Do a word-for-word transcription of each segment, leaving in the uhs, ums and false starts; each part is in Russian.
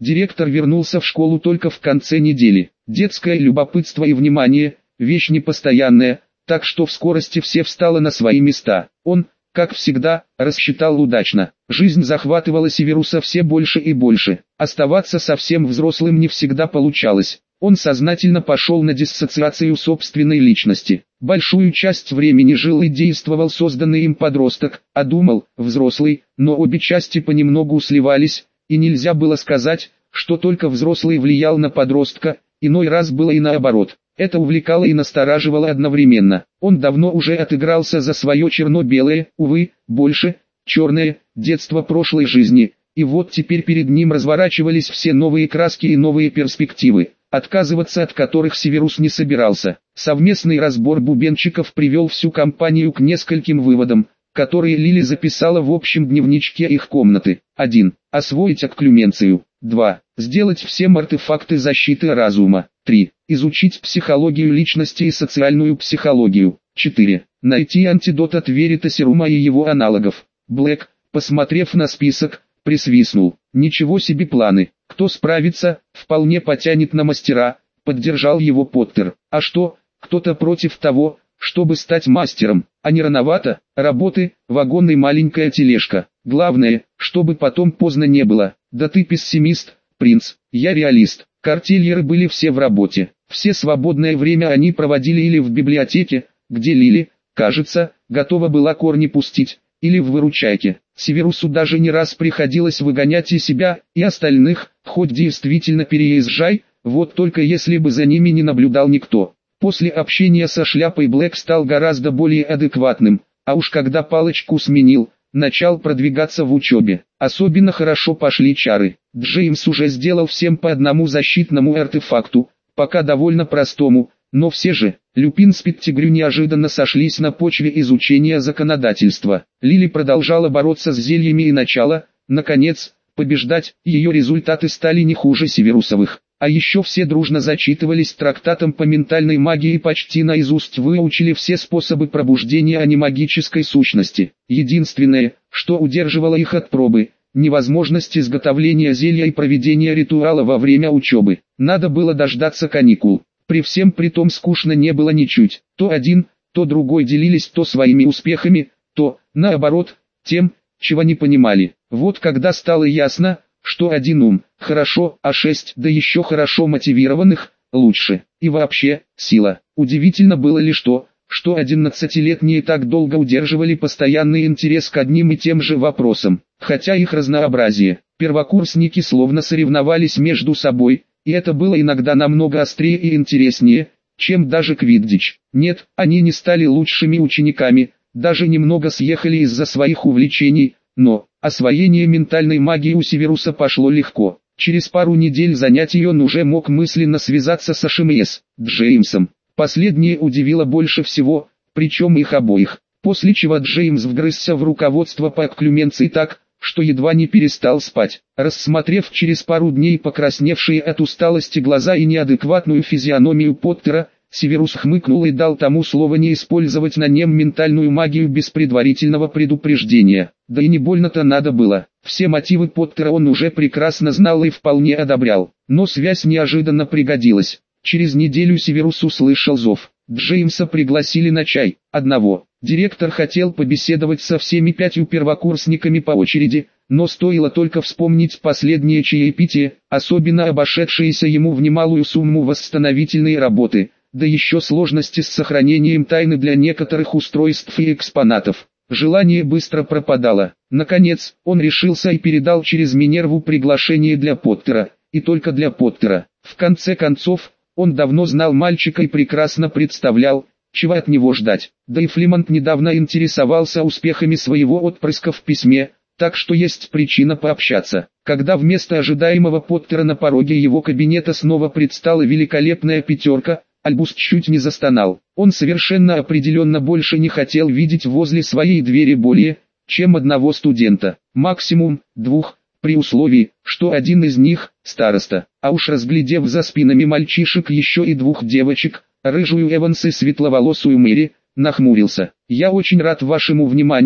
Директор вернулся в школу только в конце недели. Детское любопытство и внимание – вещь непостоянная, так что в скорости все встало на свои места. Он, как всегда, рассчитал удачно. Жизнь захватывала Северуса все больше и больше. Оставаться совсем взрослым не всегда получалось. Он сознательно пошел на диссоциацию собственной личности. Большую часть времени жил и действовал созданный им подросток, а думал взрослый, но обе части понемногу сливались, и нельзя было сказать, что только взрослый влиял на подростка, иной раз было и наоборот. Это увлекало и настораживало одновременно. Он давно уже отыгрался за свое черно-белое, увы, больше, черное, детство прошлой жизни, и вот теперь перед ним разворачивались все новые краски и новые перспективы, отказываться от которых Северус не собирался. Совместный разбор бубенчиков привел всю компанию к нескольким выводам, которые Лили записала в общем дневничке их комнаты. один. Освоить окклюменцию. два. Сделать всем артефакты защиты разума. три. Изучить психологию личности и социальную психологию. четыре. Найти антидот от веритасирума и его аналогов. Блэк, посмотрев на список, присвистнул. Ничего себе планы. Кто справится, вполне потянет на мастера, поддержал его Поттер. А что, кто-то против того, чтобы стать мастером, а не рановато? Работы, вагон и маленькая тележка. Главное, чтобы потом поздно не было. Да ты пессимист, принц, я реалист. Картельеры были все в работе. Все свободное время они проводили или в библиотеке, где Лили, кажется, готова была корни пустить, или в выручайке. Северусу даже не раз приходилось выгонять и себя, и остальных, хоть действительно переезжай, вот только если бы за ними не наблюдал никто. После общения со шляпой Блэк стал гораздо более адекватным, а уж когда палочку сменил, начал продвигаться в учебе. Особенно хорошо пошли чары. Джеймс уже сделал всем по одному защитному артефакту, пока довольно простому, но все же, Люпин с Петтигрю неожиданно сошлись на почве изучения законодательства. Лили продолжала бороться с зельями и начала, наконец, побеждать, ее результаты стали не хуже Северусовых. А еще все дружно зачитывались трактатом по ментальной магии и почти наизусть выучили все способы пробуждения анимагической сущности. Единственное, что удерживало их от пробы – невозможность изготовления зелья и проведения ритуала во время учебы. Надо было дождаться каникул. При всем при том скучно не было ничуть. То один, то другой делились то своими успехами, то, наоборот, тем, чего не понимали. Вот когда стало ясно, что один ум – хорошо, а шесть, да еще хорошо мотивированных – лучше. И вообще, сила. Удивительно было лишь то, что одиннадцатилетние так долго удерживали постоянный интерес к одним и тем же вопросам. Хотя их разнообразие, первокурсники словно соревновались между собой, и это было иногда намного острее и интереснее, чем даже квиддич. Нет, они не стали лучшими учениками, даже немного съехали из-за своих увлечений, но освоение ментальной магии у Северуса пошло легко. Через пару недель занятий он уже мог мысленно связаться с Ашимиес, Джеймсом. Последнее удивило больше всего, причем их обоих. После чего Джеймс вгрызся в руководство по окклюменции так, что едва не перестал спать. Рассмотрев через пару дней покрасневшие от усталости глаза и неадекватную физиономию Поттера, Северус хмыкнул и дал тому слово не использовать на нем ментальную магию без предварительного предупреждения. Да и не больно-то надо было. Все мотивы Поттера он уже прекрасно знал и вполне одобрял. Но связь неожиданно пригодилась. Через неделю Северус услышал зов. Джеймса пригласили на чай. Одного. Директор хотел побеседовать со всеми пятью первокурсниками по очереди, но стоило только вспомнить последнее чаепитие, особенно обошедшиеся ему в немалую сумму восстановительные работы, да еще сложности с сохранением тайны для некоторых устройств и экспонатов. Желание быстро пропадало. Наконец, он решился и передал через Минерву приглашение для Поттера, и только для Поттера. В конце концов, он давно знал мальчика и прекрасно представлял, чего от него ждать. Да и Флимонт недавно интересовался успехами своего отпрыска в письме, так что есть причина пообщаться. Когда вместо ожидаемого Поттера на пороге его кабинета снова предстала великолепная пятерка, Альбус чуть не застонал. Он совершенно определенно больше не хотел видеть возле своей двери более, чем одного студента. Максимум, двух, при условии, что один из них – староста. А уж разглядев за спинами мальчишек еще и двух девочек, рыжую Эванс и светловолосую Мэри, нахмурился. «Я очень рад вашему вниманию,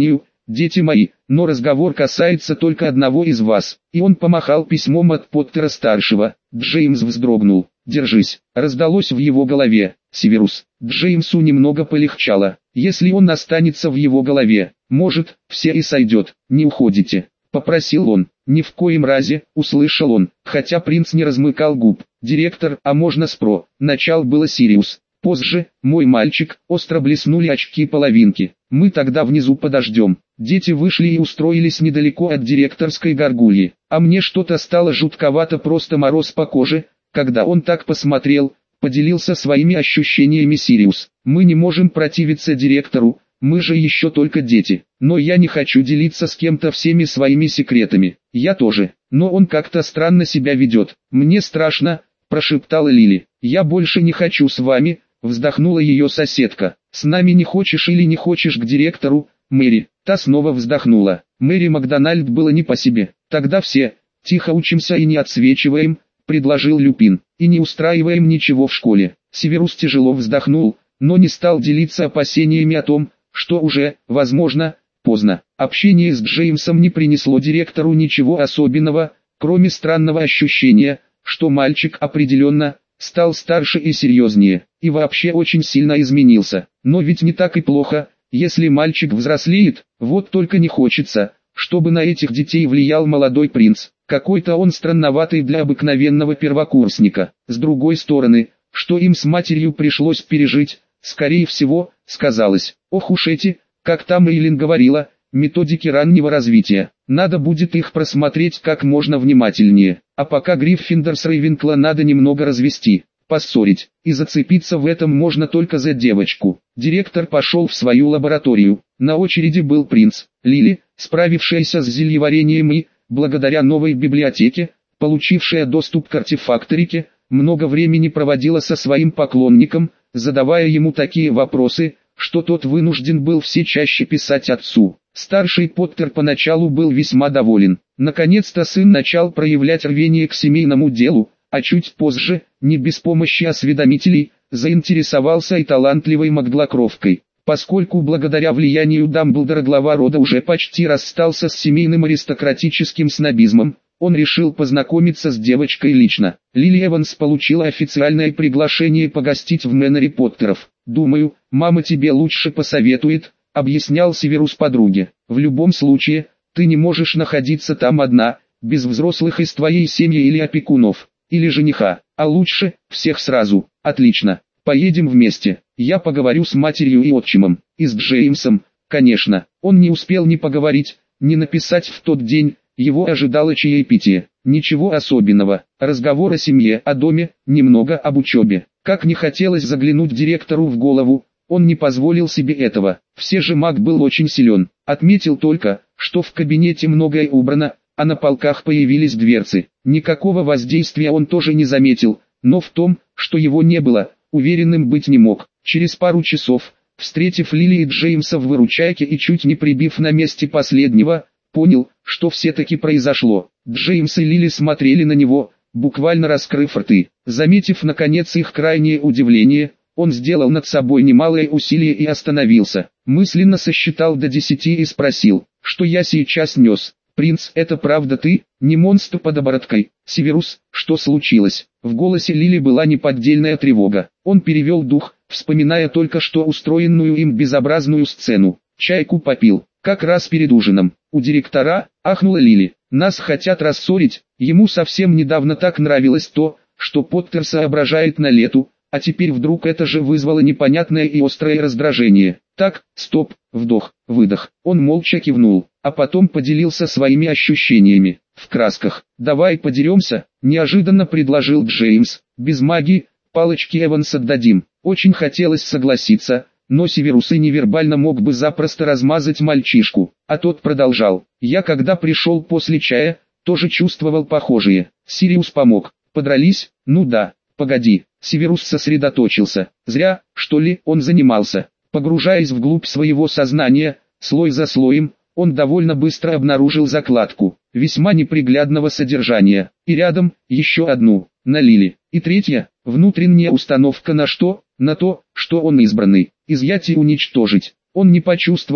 дети мои, но разговор касается только одного из вас. И он помахал письмом от Поттера-старшего. Джеймс вздрогнул. «Держись», раздалось в его голове. «Северус». Джеймсу немного полегчало. Если он останется в его голове, может, все и сойдет. «Не уходите», попросил он. «Ни в коем разе», услышал он, хотя принц не размыкал губ. «Директор, а можно спро?» Начал было Сириус. «Позже, мой мальчик», остро блеснули очки-половинки. «Мы тогда внизу подождем». Дети вышли и устроились недалеко от директорской горгульи. А мне что-то стало жутковато, просто мороз по коже, когда он так посмотрел, поделился своими ощущениями Сириус. «Мы не можем противиться директору, мы же еще только дети. Но я не хочу делиться с кем-то всеми своими секретами. Я тоже. Но он как-то странно себя ведет. Мне страшно», прошептала Лили. «Я больше не хочу с вами», вздохнула ее соседка. «С нами не хочешь или не хочешь к директору, Мэри?» Та снова вздохнула. Мэри Макдональд было не по себе. «Тогда все, тихо учимся и не отсвечиваем», предложил Люпин. «И не устраиваем ничего в школе». Северус тяжело вздохнул, но не стал делиться опасениями о том, что уже, возможно, поздно. Общение с Джеймсом не принесло директору ничего особенного, кроме странного ощущения, что мальчик определенно стал старше и серьезнее, и вообще очень сильно изменился. Но ведь не так и плохо, если мальчик взрослеет. Вот только не хочется, чтобы на этих детей влиял молодой принц. Какой-то он странноватый для обыкновенного первокурсника. С другой стороны, что им с матерью пришлось пережить, скорее всего, сказалось. Ох уж эти, как там Эйлин говорила, методики раннего развития. Надо будет их просмотреть как можно внимательнее. А пока Гриффиндор с Рейвенкла надо немного развести, поссорить. И зацепиться в этом можно только за девочку. Директор пошел в свою лабораторию. На очереди был принц. Лили, справившаяся с зельеварением и, благодаря новой библиотеке, получившая доступ к артефакторике, много времени проводила со своим поклонником, задавая ему такие вопросы, что тот вынужден был все чаще писать отцу. Старший Поттер поначалу был весьма доволен. Наконец-то сын начал проявлять рвение к семейному делу, а чуть позже, не без помощи осведомителей, заинтересовался и талантливой Макглокровкой. Поскольку благодаря влиянию Дамблдора глава рода уже почти расстался с семейным аристократическим снобизмом, он решил познакомиться с девочкой лично. Лили Эванс получила официальное приглашение погостить в Мэннере Поттеров. «Думаю, мама тебе лучше посоветует», — объяснял Северус подруге. «В любом случае, ты не можешь находиться там одна, без взрослых из твоей семьи или опекунов, или жениха, а лучше, всех сразу». «Отлично, поедем вместе. Я поговорю с матерью и отчимом, и с Джеймсом, конечно». Он не успел ни поговорить, ни написать в тот день. Его ожидало чаепитие. Ничего особенного. Разговор о семье, о доме, немного об учебе. Как не хотелось заглянуть директору в голову, он не позволил себе этого. Все же маг был очень силен. Отметил только, что в кабинете многое убрано, а на полках появились дверцы. Никакого воздействия он тоже не заметил, но в том, что его не было, уверенным быть не мог. Через пару часов, встретив Лили и Джеймса в выручайке и чуть не прибив на месте последнего, понял, что все-таки произошло. Джеймс и Лили смотрели на него, буквально раскрыв рты. Заметив наконец их крайнее удивление, он сделал над собой немалое усилие и остановился. Мысленно сосчитал до десяти и спросил, что я сейчас нес. «Принц, это правда ты, не монстр под обороткой?» «Северус, что случилось?» В голосе Лили была неподдельная тревога. Он перевел дух, вспоминая только что устроенную им безобразную сцену. «Чайку попил, как раз перед ужином. У директора», — ахнула Лили. «Нас хотят рассорить, ему совсем недавно так нравилось то, что Поттер соображает на лету, а теперь вдруг это же вызвало непонятное и острое раздражение. Так, стоп, вдох, выдох». Он молча кивнул, а потом поделился своими ощущениями. В красках. «Давай подеремся», — неожиданно предложил Джеймс. «Без магии, палочки Эванс отдадим». Очень хотелось согласиться, но Северус и невербально мог бы запросто размазать мальчишку. А тот продолжал. «Я когда пришел после чая, тоже чувствовал похожее. Сириус помог. Подрались? Ну да. Погоди». Северус сосредоточился. Зря, что ли, он занимался. Погружаясь вглубь своего сознания, слой за слоем, он довольно быстро обнаружил закладку, весьма неприглядного содержания. И рядом, еще одну, на Лили. И третья, внутренняя установка на что? На то, что он избранный. Изъять и уничтожить. Он не почувствовал,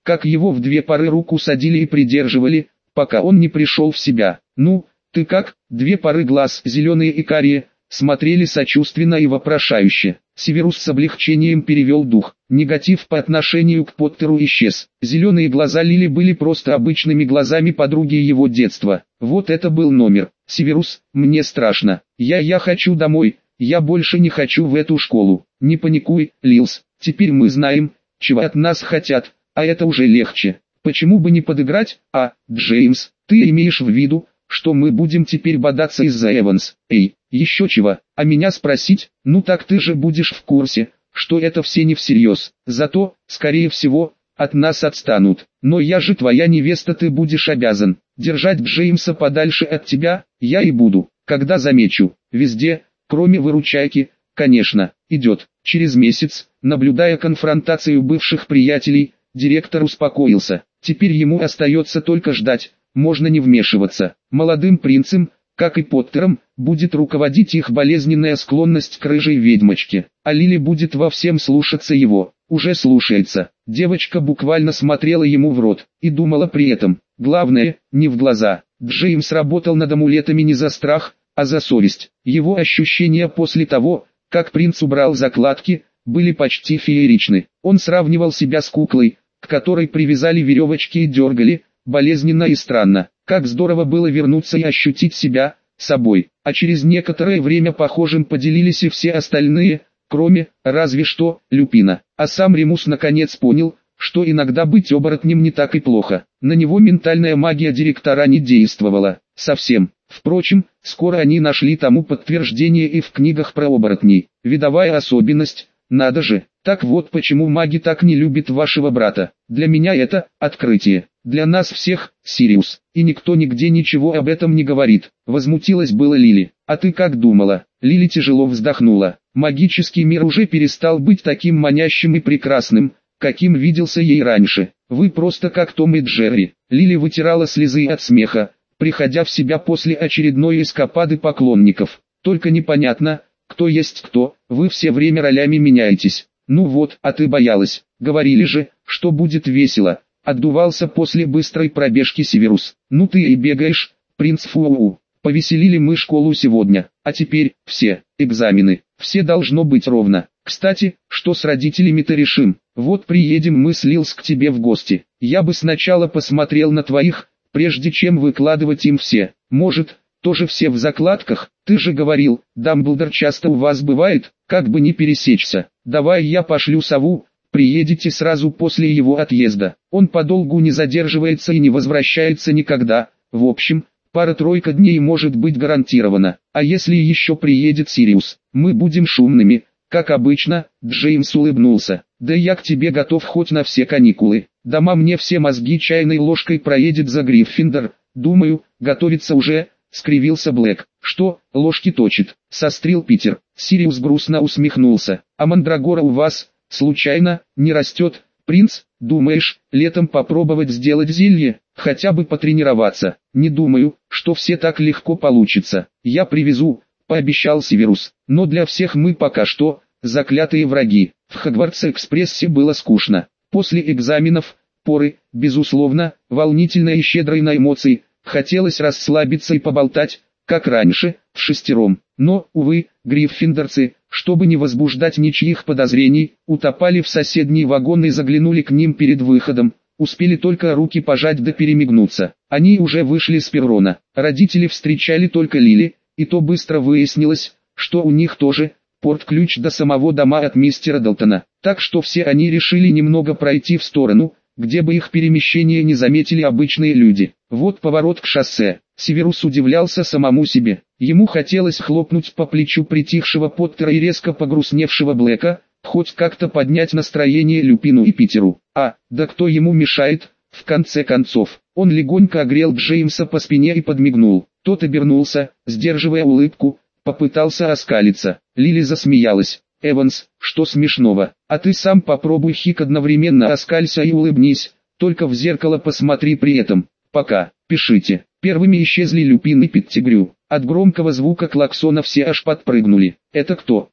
как его в две пары руку садили и придерживали, пока он не пришел в себя. «Ну, ты как?» Две пары глаз, зеленые и карие, смотрели сочувственно и вопрошающе. Северус с облегчением перевел дух. Негатив по отношению к Поттеру исчез. Зеленые глаза Лили были просто обычными глазами подруги его детства. Вот это был номер. «Северус, мне страшно. Я я хочу домой. Я больше не хочу в эту школу. Не паникуй, Лилс. Теперь мы знаем, чего от нас хотят, а это уже легче. Почему бы не подыграть? А, Джеймс, ты имеешь в виду, что мы будем теперь бодаться из-за Эванс? Эй, еще чего? А меня спросить? Ну так ты же будешь в курсе, что это все не всерьез. Зато, скорее всего, от нас отстанут. Но я же твоя невеста, ты будешь обязан держать Джеймса подальше от тебя. Я и буду, когда замечу, везде, кроме выручайки, конечно, идет». Через месяц, наблюдая конфронтацию бывших приятелей, директор успокоился. Теперь ему остается только ждать, можно не вмешиваться. Молодым принцем, как и Поттером, будет руководить их болезненная склонность к рыжей ведьмочке, а Лили будет во всем слушаться его. Уже слушается. Девочка буквально смотрела ему в рот и думала при этом. Главное, не в глаза. Джеймс работал над амулетами не за страх, а за совесть. Его ощущения после того, как принц убрал закладки, были почти фееричны. Он сравнивал себя с куклой, к которой привязали веревочки и дергали, болезненно и странно. Как здорово было вернуться и ощутить себя собой. А через некоторое время похожим поделились и все остальные, кроме, разве что, Люпина. А сам Ремус наконец понял, что иногда быть оборотнем не так и плохо. На него ментальная магия директора не действовала. Совсем. Впрочем, скоро они нашли тому подтверждение и в книгах про оборотней. Видовая особенность, надо же. Так вот почему маги так не любят вашего брата. Для меня это открытие. Для нас всех, Сириус. И никто нигде ничего об этом не говорит. Возмутилась было Лили. А ты как думала? Лили тяжело вздохнула. Магический мир уже перестал быть таким манящим и прекрасным, каким виделся ей раньше. Вы просто как Том и Джерри. Лили вытирала слезы от смеха, приходя в себя после очередной эскапады поклонников. Только непонятно, кто есть кто, вы все время ролями меняетесь. Ну вот, а ты боялась. Говорили же, что будет весело. Отдувался после быстрой пробежки Северус. Ну ты и бегаешь, принц Фуоу. Повеселили мы школу сегодня, а теперь, все, экзамены, все должно быть ровно. Кстати, что с родителями-то решим? Вот приедем мы с Лилс к тебе в гости. Я бы сначала посмотрел на твоих, прежде чем выкладывать им все. Может, тоже все в закладках? Ты же говорил, Дамблдор часто у вас бывает, как бы не пересечься. Давай я пошлю сову, приедете сразу после его отъезда. Он подолгу не задерживается и не возвращается никогда. В общем, пара-тройка дней может быть гарантирована. А если еще приедет Сириус, мы будем шумными, как обычно. Джеймс улыбнулся. Да я к тебе готов хоть на все каникулы. Дома мне все мозги чайной ложкой проедет за Гриффиндор. Думаю, готовится уже, скривился Блэк. Что, ложки точит? Сострил Питер. Сириус грустно усмехнулся. А мандрагора у вас, случайно, не растет? Принц, думаешь, летом попробовать сделать зелье, хотя бы потренироваться? Не думаю, что все так легко получится. Я привезу, пообещал Северус. Но для всех мы пока что заклятые враги. В Хогвартс-экспрессе было скучно. После экзаменов, поры, безусловно, волнительной и щедрой на эмоции, хотелось расслабиться и поболтать, как раньше, в шестером. Но, увы, гриффиндорцы, чтобы не возбуждать ничьих подозрений, утопали в соседний вагон и заглянули к ним перед выходом. Успели только руки пожать да перемигнуться. Они уже вышли с перрона. Родители встречали только Лили, и то быстро выяснилось, что у них тоже порт-ключ до самого дома от мистера Далтона. Так что все они решили немного пройти в сторону, где бы их перемещение не заметили обычные люди. Вот поворот к шоссе. Северус удивлялся самому себе. Ему хотелось хлопнуть по плечу притихшего Поттера и резко погрустневшего Блэка, хоть как-то поднять настроение Люпину и Питеру. А, да кто ему мешает, в конце концов. Он легонько огрел Джеймса по спине и подмигнул. Тот обернулся, сдерживая улыбку, попытался оскалиться. Лили засмеялась. «Эванс, что смешного? А ты сам попробуй, хик, одновременно оскалься и улыбнись, только в зеркало посмотри при этом. Пока, пишите». Первыми исчезли Люпин и Петтигрю. От громкого звука клаксона все аж подпрыгнули. «Это кто?»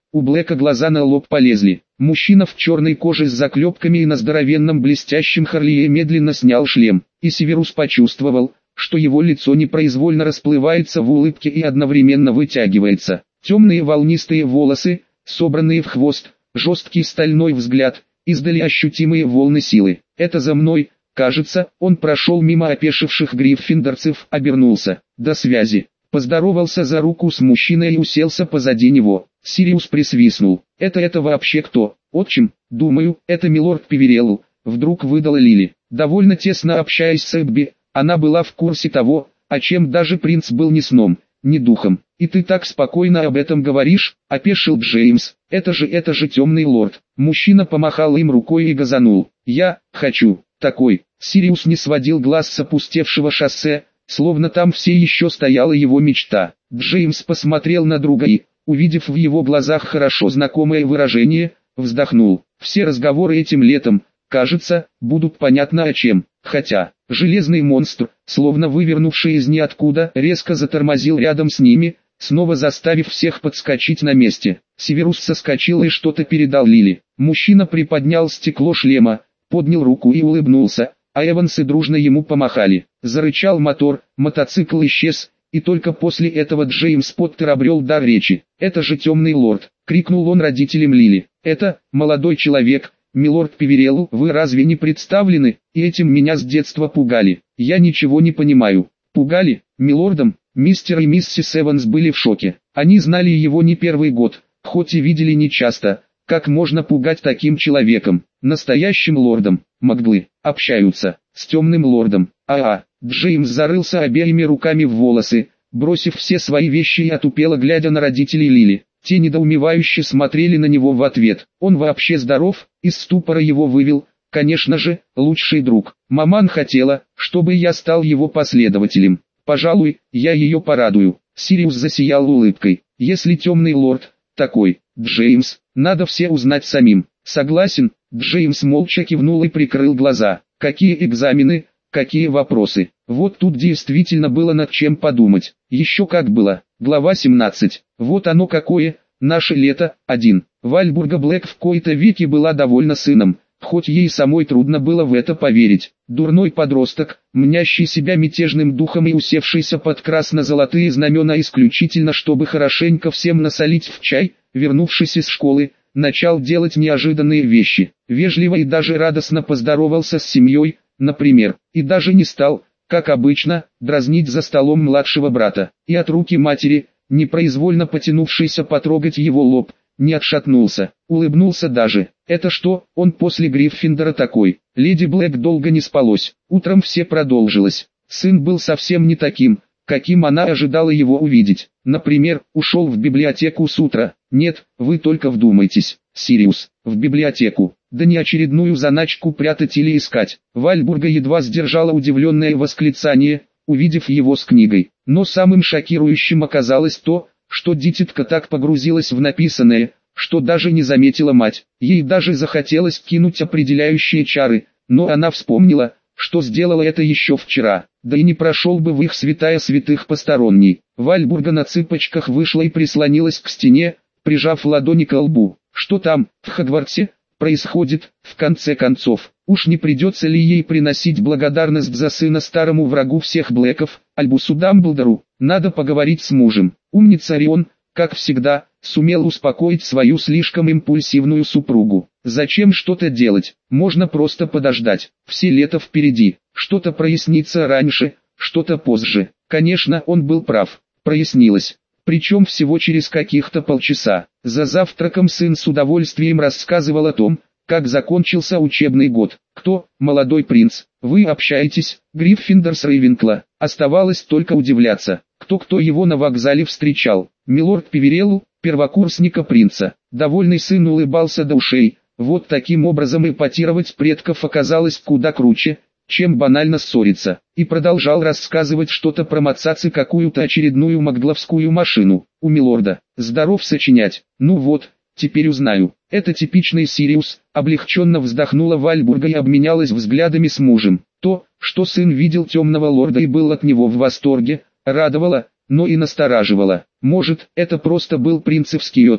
У Блэка глаза на лоб полезли. Мужчина в черной коже с заклепками и на здоровенном блестящем Харлее медленно снял шлем, и Северус почувствовал, что его лицо непроизвольно расплывается в улыбке и одновременно вытягивается. Темные волнистые волосы, собранные в хвост, жесткий стальной взгляд, издали ощутимые волны силы. «Это за мной!» Кажется, он прошел мимо опешивших гриффиндорцев, обернулся. «До связи!» Поздоровался за руку с мужчиной и уселся позади него. Сириус присвистнул. «Это это вообще кто? Отчим?» «Думаю, это милорд Певерелл», вдруг выдала Лили. Довольно тесно общаясь с Эбби, она была в курсе того, о чем даже принц был ни сном, ни духом. «И ты так спокойно об этом говоришь?» – опешил Джеймс. «Это же, это же темный лорд». Мужчина помахал им рукой и газанул. «Я хочу такой». Сириус не сводил глаз с опустевшего шоссе, словно там все еще стояла его мечта. Джеймс посмотрел на друга и, увидев в его глазах хорошо знакомое выражение, вздохнул. Все разговоры этим летом, кажется, будут понятно о чем. Хотя, железный монстр, словно вывернувший из ниоткуда, резко затормозил рядом с ними, снова заставив всех подскочить на месте. Северус соскочил и что-то передал Лили. Мужчина приподнял стекло шлема, поднял руку и улыбнулся, а Эвансы дружно ему помахали. Зарычал мотор, мотоцикл исчез, и только после этого Джеймс Поттер обрел дар речи. «Это же темный лорд!» — крикнул он родителям Лили. «Это, молодой человек, милорд Певерелл, вы разве не представлены? И этим меня с детства пугали. Я ничего не понимаю». «Пугали?» Милордом, мистер и миссис Эванс были в шоке. Они знали его не первый год, хоть и видели нечасто. Как можно пугать таким человеком, настоящим лордом? Маглы общаются с темным лордом. А-а, Джеймс зарылся обеими руками в волосы, бросив все свои вещи и отупело глядя на родителей Лили. Те недоумевающе смотрели на него в ответ. Он вообще здоров? Из ступора его вывел, конечно же, лучший друг. Маман хотела, чтобы я стал его последователем. Пожалуй, я ее порадую. Сириус засиял улыбкой. Если темный лорд такой, Джеймс, надо все узнать самим. Согласен, Джеймс молча кивнул и прикрыл глаза. Какие экзамены, какие вопросы. Вот тут действительно было над чем подумать. Еще как было. Глава семнадцать. Вот оно какое, наше лето, один. Вальбурга Блэк в кои-то веки была довольна сыном, хоть ей самой трудно было в это поверить. Дурной подросток, мнящий себя мятежным духом и усевшийся под красно-золотые знамена исключительно чтобы хорошенько всем насолить в чай, вернувшись из школы, начал делать неожиданные вещи. Вежливо и даже радостно поздоровался с семьей, например, и даже не стал, как обычно, дразнить за столом младшего брата. И от руки матери, непроизвольно потянувшейся потрогать его лоб, не отшатнулся, улыбнулся даже. Это что, он после Гриффиндора такой? Леди Блэк долго не спалось, утром все продолжилось. Сын был совсем не таким, каким она ожидала его увидеть. Например, ушел в библиотеку с утра. Нет, вы только вдумайтесь, Сириус, в библиотеку. Да не очередную заначку прятать или искать. Вальбурга едва сдержала удивленное восклицание, увидев его с книгой. Но самым шокирующим оказалось то, что дитятка так погрузилась в написанное, что даже не заметила мать. Ей даже захотелось кинуть определяющие чары, но она вспомнила, что сделала это еще вчера. Да и не прошел бы в их святая святых посторонний. Вальбурга на цыпочках вышла и прислонилась к стене, прижав ладони к лбу. Что там, в Хогвартсе, происходит, в конце концов? Уж не придется ли ей приносить благодарность за сына старому врагу всех Блэков, Альбусу Дамблдору? Надо поговорить с мужем. Умница Рион, как всегда, сумел успокоить свою слишком импульсивную супругу. Зачем что-то делать? Можно просто подождать. Все лето впереди. Что-то прояснится раньше, что-то позже. Конечно, он был прав. Прояснилось. Причем всего через каких-то полчаса. За завтраком сын с удовольствием рассказывал о том, как закончился учебный год. Кто, молодой принц, вы общаетесь, Гриффиндор с Рейвенкла? Оставалось только удивляться, кто-кто его на вокзале встречал. Милорд Певерелл, первокурсника принца. Довольный сын улыбался до ушей. Вот таким образом эпатировать предков оказалось куда круче, чем банально ссориться. И продолжал рассказывать что-то про Мацаци, какую-то очередную магловскую машину. У милорда. Здоров сочинять. Ну вот, теперь узнаю. Это типичный Сириус. Облегченно вздохнула Вальбурга и обменялась взглядами с мужем. То, что сын видел темного лорда и был от него в восторге, радовало, но и настораживало. Может, это просто был принцевский отчим,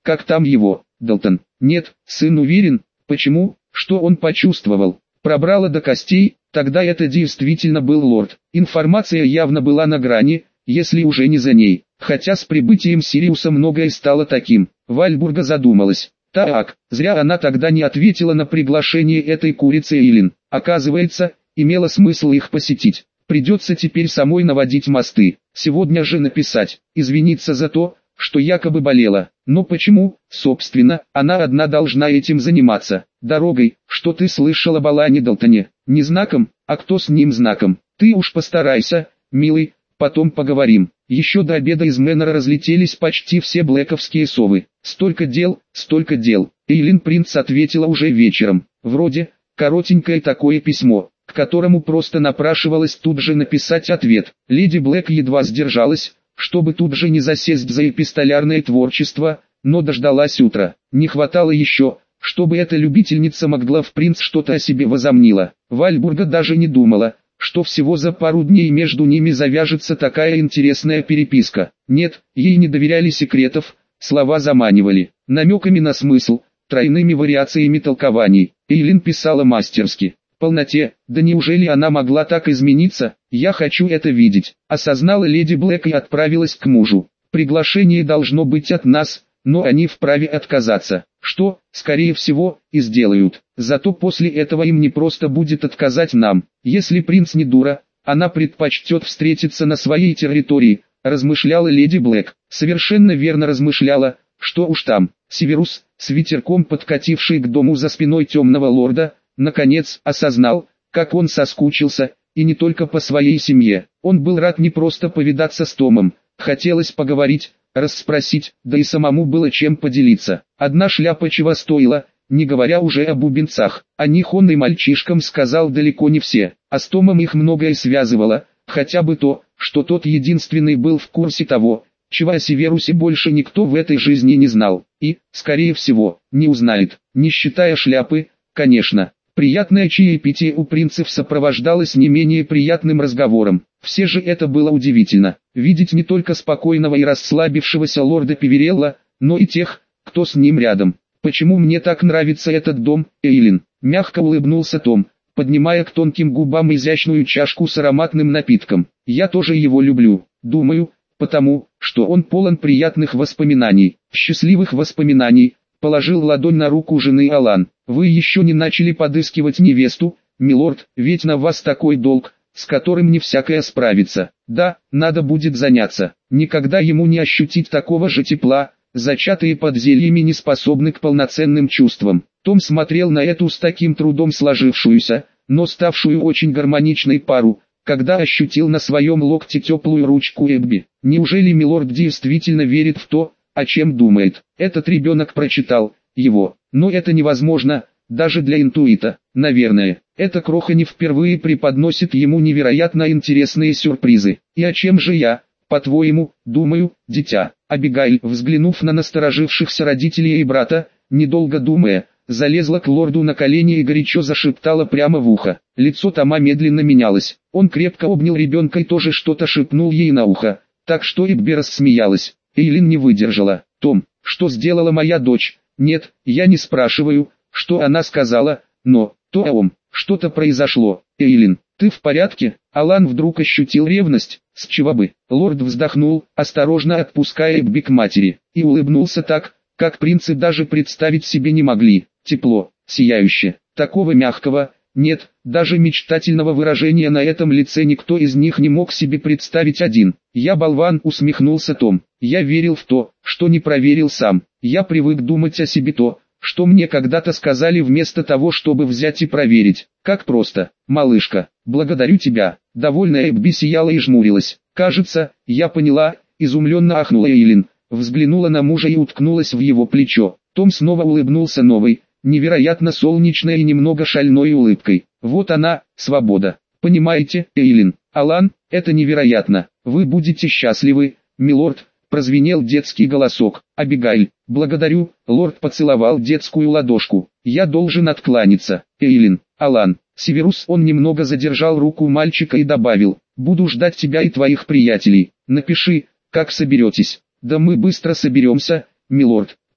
как там его, Далтон? Нет, сын уверен. Почему? Что он почувствовал? Пробрало до костей, тогда это действительно был лорд. Информация явно была на грани, если уже не за ней. Хотя с прибытием Сириуса многое стало таким. Вальбурга задумалась. Так, зря она тогда не ответила на приглашение этой курицы Эйлин. Оказывается, имело смысл их посетить. Придется теперь самой наводить мосты. Сегодня же написать, извиниться за то, что якобы болела. Но почему, собственно, она одна должна этим заниматься? Дорогой, что ты слышал об Алане Далтоне? Не знаком, а кто с ним знаком? Ты уж постарайся, милый, потом поговорим. Еще до обеда из Мэннера разлетелись почти все блэковские совы. Столько дел, столько дел. Эйлин Принц ответила уже вечером. Вроде, коротенькое такое письмо, к которому просто напрашивалось тут же написать ответ. Леди Блэк едва сдержалась, чтобы тут же не засесть за эпистолярное творчество, но дождалась утра. Не хватало еще, чтобы эта любительница Макглав Принц что-то о себе возомнила. Вальбурга даже не думала, что всего за пару дней между ними завяжется такая интересная переписка. Нет, ей не доверяли секретов, слова заманивали, намеками на смысл, тройными вариациями толкований. Эйлин писала мастерски. Полноте, да неужели она могла так измениться? Я хочу это видеть, осознала леди Блэк и отправилась к мужу. Приглашение должно быть от нас, но они вправе отказаться, что, скорее всего, и сделают. Зато после этого им не просто будет отказать нам. Если принц не дура, она предпочтет встретиться на своей территории, размышляла леди Блэк. Совершенно верно размышляла, что уж там. Северус, с ветерком подкативший к дому за спиной темного лорда, наконец осознал, как он соскучился, и не только по своей семье. Он был рад не просто повидаться с Томом, хотелось поговорить, расспросить, да и самому было чем поделиться. Одна шляпа чего стоила, не говоря уже о бубенцах. О них он и мальчишкам сказал далеко не все, а с Томом их многое связывало, хотя бы то, что тот единственный был в курсе того, чего о Северусе больше никто в этой жизни не знал, и, скорее всего, не узнает, не считая шляпы, конечно. Приятное чаепитие у принцев сопровождалось не менее приятным разговором. Все же это было удивительно, видеть не только спокойного и расслабившегося лорда Певерелла, но и тех, кто с ним рядом. «Почему мне так нравится этот дом, Эйлин?» — мягко улыбнулся Том, поднимая к тонким губам изящную чашку с ароматным напитком. «Я тоже его люблю, думаю, потому, что он полон приятных воспоминаний, счастливых воспоминаний». Положил ладонь на руку жены Алан. «Вы еще не начали подыскивать невесту, милорд, ведь на вас такой долг, с которым не всякое справится. Да, надо будет заняться. Никогда ему не ощутить такого же тепла, зачатые под зельями не способны к полноценным чувствам». Том смотрел на эту с таким трудом сложившуюся, но ставшую очень гармоничной пару, когда ощутил на своем локте теплую ручку Эбби. Неужели милорд действительно верит в то, о чем думает? Этот ребенок прочитал его, но это невозможно, даже для интуита. Наверное, эта кроха не впервые преподносит ему невероятно интересные сюрпризы. И о чем же я, по-твоему, думаю, дитя? Абигайль, взглянув на насторожившихся родителей и брата, недолго думая, залезла к лорду на колени и горячо зашептала прямо в ухо. Лицо Тома медленно менялось, он крепко обнял ребенка и тоже что-то шепнул ей на ухо, так что Эбби рассмеялась. Эйлин не выдержала. «Том, что сделала моя дочь?» «Нет, я не спрашиваю, что она сказала, но, Том, что-то произошло. Эйлин, ты в порядке?» Алан вдруг ощутил ревность. С чего бы? Лорд вздохнул, осторожно отпуская Эбби к матери, и улыбнулся так, как принцы даже представить себе не могли. Тепло, сияюще, такого мягкого, нет, даже мечтательного выражения на этом лице никто из них не мог себе представить. Один. «Я болван», — усмехнулся Том. «Я верил в то, что не проверил сам. Я привык думать о себе то, что мне когда-то сказали вместо того, чтобы взять и проверить. Как просто, малышка. Благодарю тебя». Довольная Эбби сияла и жмурилась. «Кажется, я поняла», — изумленно ахнула Эйлин, взглянула на мужа и уткнулась в его плечо. Том снова улыбнулся новой, невероятно солнечной и немного шальной улыбкой. «Вот она, свобода. Понимаете, Эйлин, Алан, это невероятно. Вы будете счастливы, милорд», — прозвенел детский голосок. «Абигайль, благодарю», — лорд поцеловал детскую ладошку. «Я должен откланяться, Эйлин, Алан». Северус, он немного задержал руку мальчика и добавил: «Буду ждать тебя и твоих приятелей. Напиши, как соберетесь». «Да мы быстро соберемся, милорд»,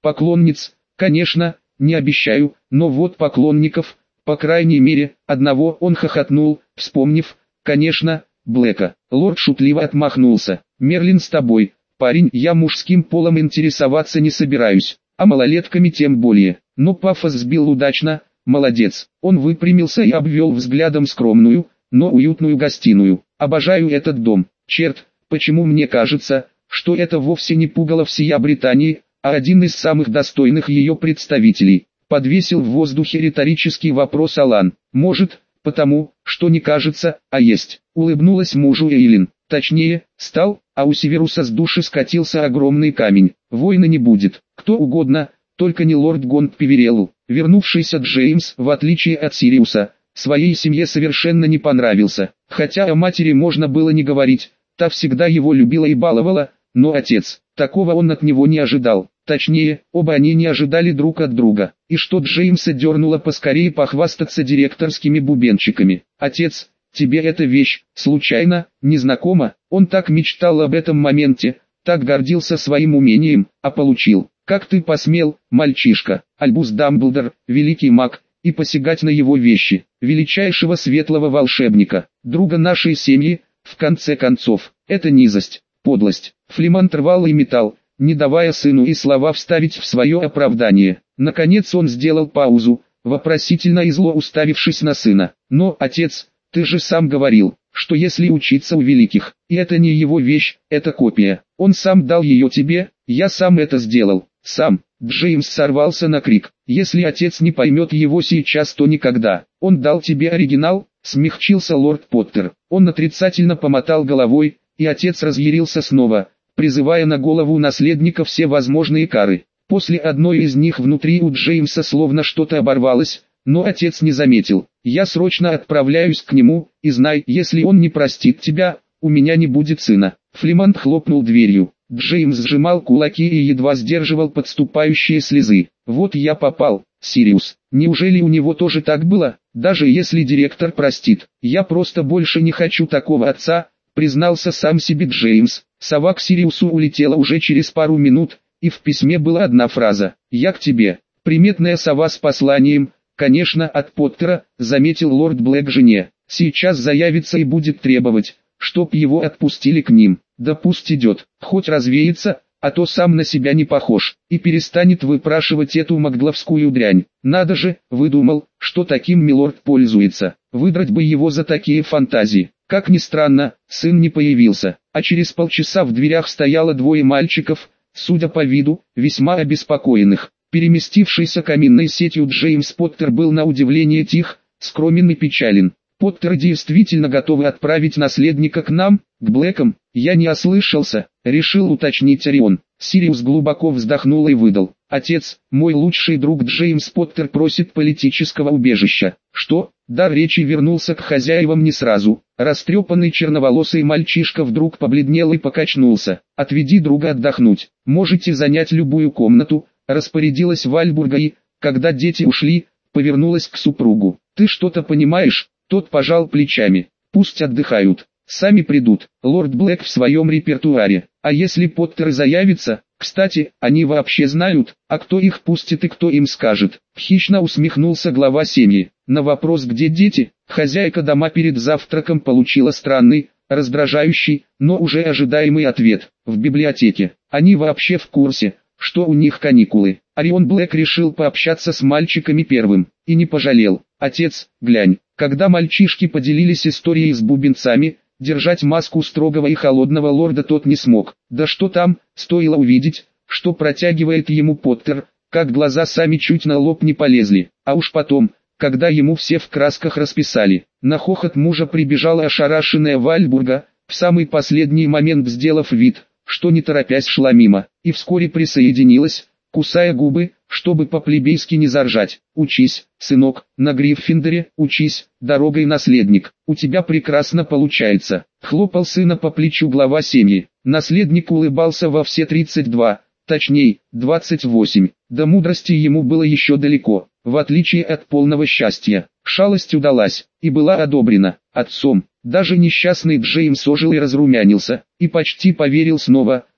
Поклонниц, конечно, не обещаю, но вот поклонников, по крайней мере, одного. Он хохотнул, вспомнив, конечно, Блэка. Лорд шутливо отмахнулся. Мерлин с тобой, парень, я мужским полом интересоваться не собираюсь, а малолетками тем более. Но пафос сбил удачно, молодец. Он выпрямился и обвел взглядом скромную, но уютную гостиную. Обожаю этот дом. Черт, почему мне кажется, что это вовсе не пугало всея Британии, а один из самых достойных ее представителей. Подвесил в воздухе риторический вопрос Алан. Может, потому, что не кажется, а есть. Улыбнулась мужу Эйлин. Точнее, стал, а у Северуса с души скатился огромный камень. Войны не будет. Кто угодно, только не лорд Гонт Певерелл. Вернувшийся Джеймс, в отличие от Сириуса, своей семье совершенно не понравился. Хотя о матери можно было не говорить, та всегда его любила и баловала, но отец, такого он от него не ожидал. Точнее, оба они не ожидали друг от друга. И что Джеймса дернуло поскорее похвастаться директорскими бубенчиками. Отец, тебе эта вещь, случайно, не знакома? Он так мечтал об этом моменте, так гордился своим умением, а получил. Как ты посмел, мальчишка, Альбус Дамблдор, великий маг, и посягать на его вещи, величайшего светлого волшебника, друга нашей семьи, в конце концов, это низость, подлость. Флимант рвал и металл, не давая сыну и слова вставить в свое оправдание. Наконец он сделал паузу, вопросительно и зло уставившись на сына. Но, отец, ты же сам говорил, что если учиться у великих, и это не его вещь, это копия. Он сам дал ее тебе, я сам это сделал, сам. Джеймс сорвался на крик. Если отец не поймет его сейчас, то никогда. Он дал тебе оригинал, смягчился лорд Поттер. Он отрицательно помотал головой, и отец разъярился снова, призывая на голову наследника все возможные кары. После одной из них внутри у Джеймса словно что-то оборвалось, но отец не заметил. Я срочно отправляюсь к нему, и знай, если он не простит тебя, у меня не будет сына. Флимант хлопнул дверью. Джеймс сжимал кулаки и едва сдерживал подступающие слезы. Вот я попал, Сириус. Неужели у него тоже так было? Даже если директор простит, я просто больше не хочу такого отца, признался сам себе Джеймс. Сова к Сириусу улетела уже через пару минут, и в письме была одна фраза. «Я к тебе». Приметная сова с посланием, конечно, от Поттера, заметил лорд Блэк жене. Сейчас заявится и будет требовать, чтоб его отпустили к ним. Да пусть идет, хоть развеется, а то сам на себя не похож, и перестанет выпрашивать эту магдловскую дрянь. Надо же, выдумал, что таким милорд пользуется. Выдрать бы его за такие фантазии. Как ни странно, сын не появился, а через полчаса в дверях стояло двое мальчиков, судя по виду, весьма обеспокоенных. Переместившийся каминной сетью Джеймс Поттер был на удивление тих, скромен и печален. Поттер действительно готовы отправить наследника к нам, к Блэкам? Я не ослышался, решил уточнить Орион. Сириус глубоко вздохнул и выдал. Отец, мой лучший друг Джеймс Поттер просит политического убежища. Что? Дар речи вернулся к хозяевам не сразу. Растрепанный черноволосый мальчишка вдруг побледнел и покачнулся. Отведи друга отдохнуть. Можете занять любую комнату, распорядилась Вальбурга и, когда дети ушли, повернулась к супругу. Ты что-то понимаешь? Тот пожал плечами. Пусть отдыхают. Сами придут. Лорд Блэк в своем репертуаре. А если Поттер заявится? Кстати, они вообще знают, а кто их пустит и кто им скажет. Хищно усмехнулся глава семьи. На вопрос, где дети, хозяйка дома перед завтраком получила странный, раздражающий, но уже ожидаемый ответ. В библиотеке. Они вообще в курсе, что у них каникулы. Орион Блэк решил пообщаться с мальчиками первым, и не пожалел. Отец, глянь. Когда мальчишки поделились историей с бубенцами, держать маску строгого и холодного лорда тот не смог. Да что там, стоило увидеть, что протягивает ему Поттер, как глаза сами чуть на лоб не полезли. А уж потом, когда ему все в красках расписали. На хохот мужа прибежала ошарашенная Вальбурга, в самый последний момент сделав вид, что не торопясь шла мимо, и вскоре присоединилась, кусая губы, чтобы по-плебейски не заржать. Учись, сынок, на Гриффиндоре, учись, дорогой наследник, у тебя прекрасно получается. Хлопал сына по плечу глава семьи. Наследник улыбался во все тридцать два, точнее, двадцать восемь. До мудрости ему было еще далеко, в отличие от полного счастья. Шалость удалась, и была одобрена отцом. Даже несчастный Джеймс ожил и разрумянился, и почти поверил снова,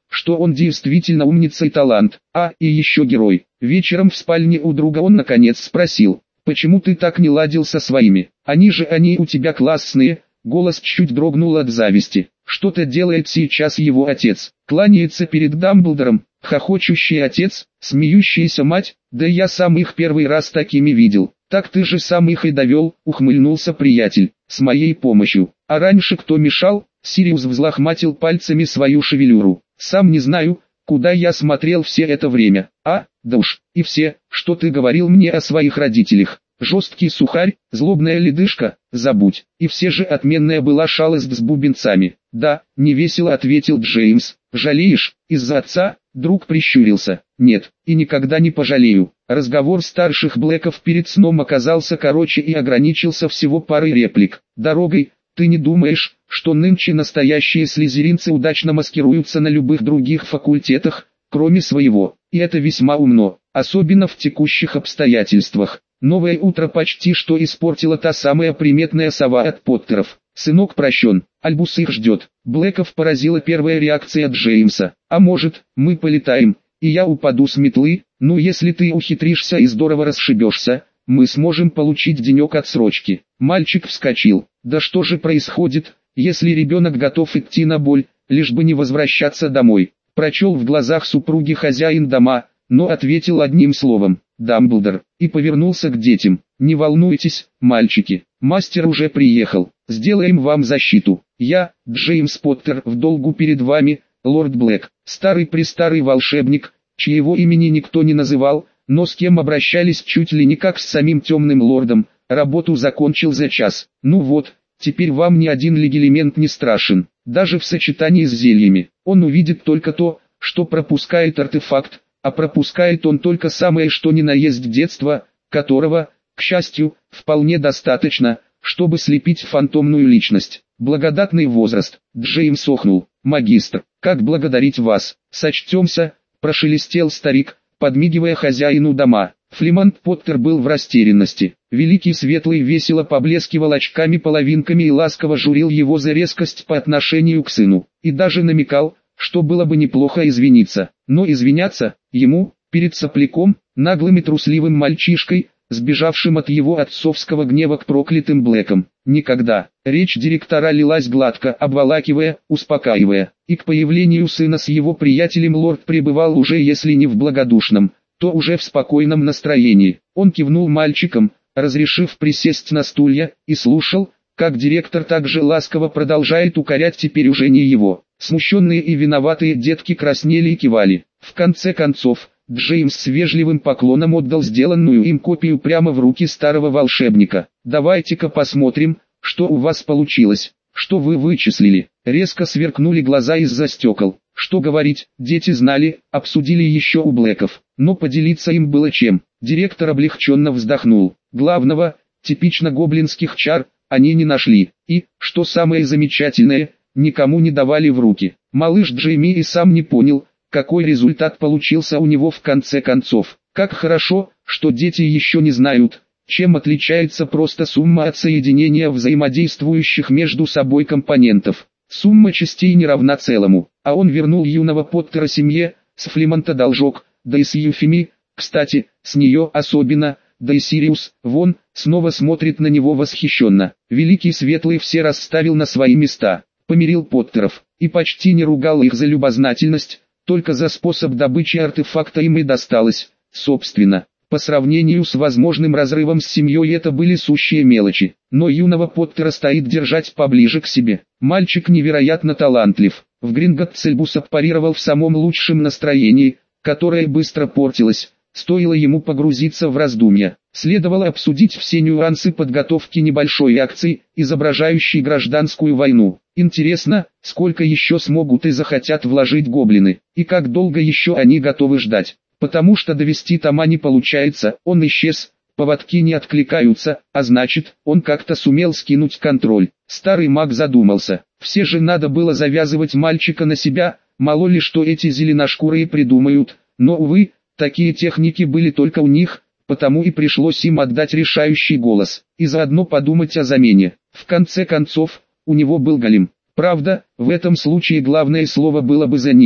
что он действительно умница и талант, а, и еще герой. Вечером в спальне у друга он наконец спросил: «Почему ты так не ладил со своими? Они же они у тебя классные». Голос чуть дрогнул от зависти. Что-то делает сейчас его отец. Кланяется перед Дамблдором, хохочущий отец, смеющаяся мать, да я сам их первый раз такими видел. Так ты же сам их и довел, ухмыльнулся приятель, с моей помощью. А раньше кто мешал? Сириус взлохматил пальцами свою шевелюру. Сам не знаю, куда я смотрел все это время. А, да уж, и все, что ты говорил мне о своих родителях. Жесткий сухарь, злобная ледышка, забудь. И все же отменная была шалость с бубенцами. Да, невесело ответил Джеймс. Жалеешь, из-за отца? Друг прищурился. Нет, и никогда не пожалею. Разговор старших Блэков перед сном оказался короче и ограничился всего парой реплик. Дорогой, ты не думаешь, что нынче настоящие слизеринцы удачно маскируются на любых других факультетах, кроме своего, и это весьма умно, особенно в текущих обстоятельствах. Новое утро почти что испортила та самая приметная сова от Поттеров. Сынок прощен, Альбус их ждет. Блэков поразила первая реакция Джеймса. А может, мы полетаем, и я упаду с метлы? Ну если ты ухитришься и здорово расшибешься, мы сможем получить денек отсрочки. Мальчик вскочил. Да что же происходит, если ребенок готов идти на боль, лишь бы не возвращаться домой? Прочел в глазах супруги хозяин дома, но ответил одним словом: Дамблдор, и повернулся к детям. Не волнуйтесь, мальчики, мастер уже приехал, сделаем вам защиту. Я, Джеймс Поттер, в долгу перед вами, лорд Блэк, старый-престарый волшебник, чьего имени никто не называл, но с кем обращались чуть ли не как с самим темным лордом. Работу закончил за час. Ну вот, теперь вам ни один легилимент не страшен, даже в сочетании с зельями. Он увидит только то, что пропускает артефакт, а пропускает он только самое что ни на есть детство, которого, к счастью, вполне достаточно, чтобы слепить фантомную личность. Благодатный возраст. Джеймс охнул. Магистр, как благодарить вас? Сочтемся, прошелестел старик, подмигивая хозяину дома. Флемант Поттер был в растерянности. Великий Светлый весело поблескивал очками-половинками и ласково журил его за резкость по отношению к сыну. И даже намекал, что было бы неплохо извиниться. Но извиняться, ему, перед сопляком, наглым и трусливым мальчишкой, сбежавшим от его отцовского гнева к проклятым Блэкам, никогда. Речь директора лилась гладко, обволакивая, успокаивая. И к появлению сына с его приятелем лорд пребывал уже если не в благодушном, то уже в спокойном настроении. Он кивнул мальчикам, разрешив присесть на стулья, и слушал, как директор также ласково продолжает укорять теперь уже не его. Смущенные и виноватые детки краснели и кивали. В конце концов, Джеймс с вежливым поклоном отдал сделанную им копию прямо в руки старого волшебника. «Давайте-ка посмотрим, что у вас получилось, что вы вычислили». Резко сверкнули глаза из-за стекол. Что говорить, дети знали, обсудили еще у Блэков, но поделиться им было чем. Директор облегченно вздохнул. Главного, типично гоблинских чар, они не нашли, и, что самое замечательное, никому не давали в руки. Малыш Джейми и сам не понял, какой результат получился у него в конце концов. Как хорошо, что дети еще не знают, чем отличается просто сумма от соединения взаимодействующих между собой компонентов. Сумма частей не равна целому, а он вернул юного Поттера семье, с Флеманта должок, да и с Юфеми, кстати, с нее особенно, да и Сириус, вон, снова смотрит на него восхищенно. Великий Светлый все расставил на свои места, помирил Поттеров, и почти не ругал их за любознательность, только за способ добычи артефакта им и досталось, собственно. По сравнению с возможным разрывом с семьей это были сущие мелочи, но юного Поттера стоит держать поближе к себе. Мальчик невероятно талантлив. В Гринготts Альбус парировал в самом лучшем настроении, которое быстро портилось, стоило ему погрузиться в раздумья. Следовало обсудить все нюансы подготовки небольшой акции, изображающей гражданскую войну. Интересно, сколько еще смогут и захотят вложить гоблины, и как долго еще они готовы ждать. Потому что довести тома не получается, он исчез, поводки не откликаются, а значит, он как-то сумел скинуть контроль. Старый маг задумался, все же надо было завязывать мальчика на себя, мало ли что эти зеленошкурые придумают, но увы, такие техники были только у них, потому и пришлось им отдать решающий голос, и заодно подумать о замене. В конце концов, у него был голем. Правда, в этом случае главное слово было бы за ним,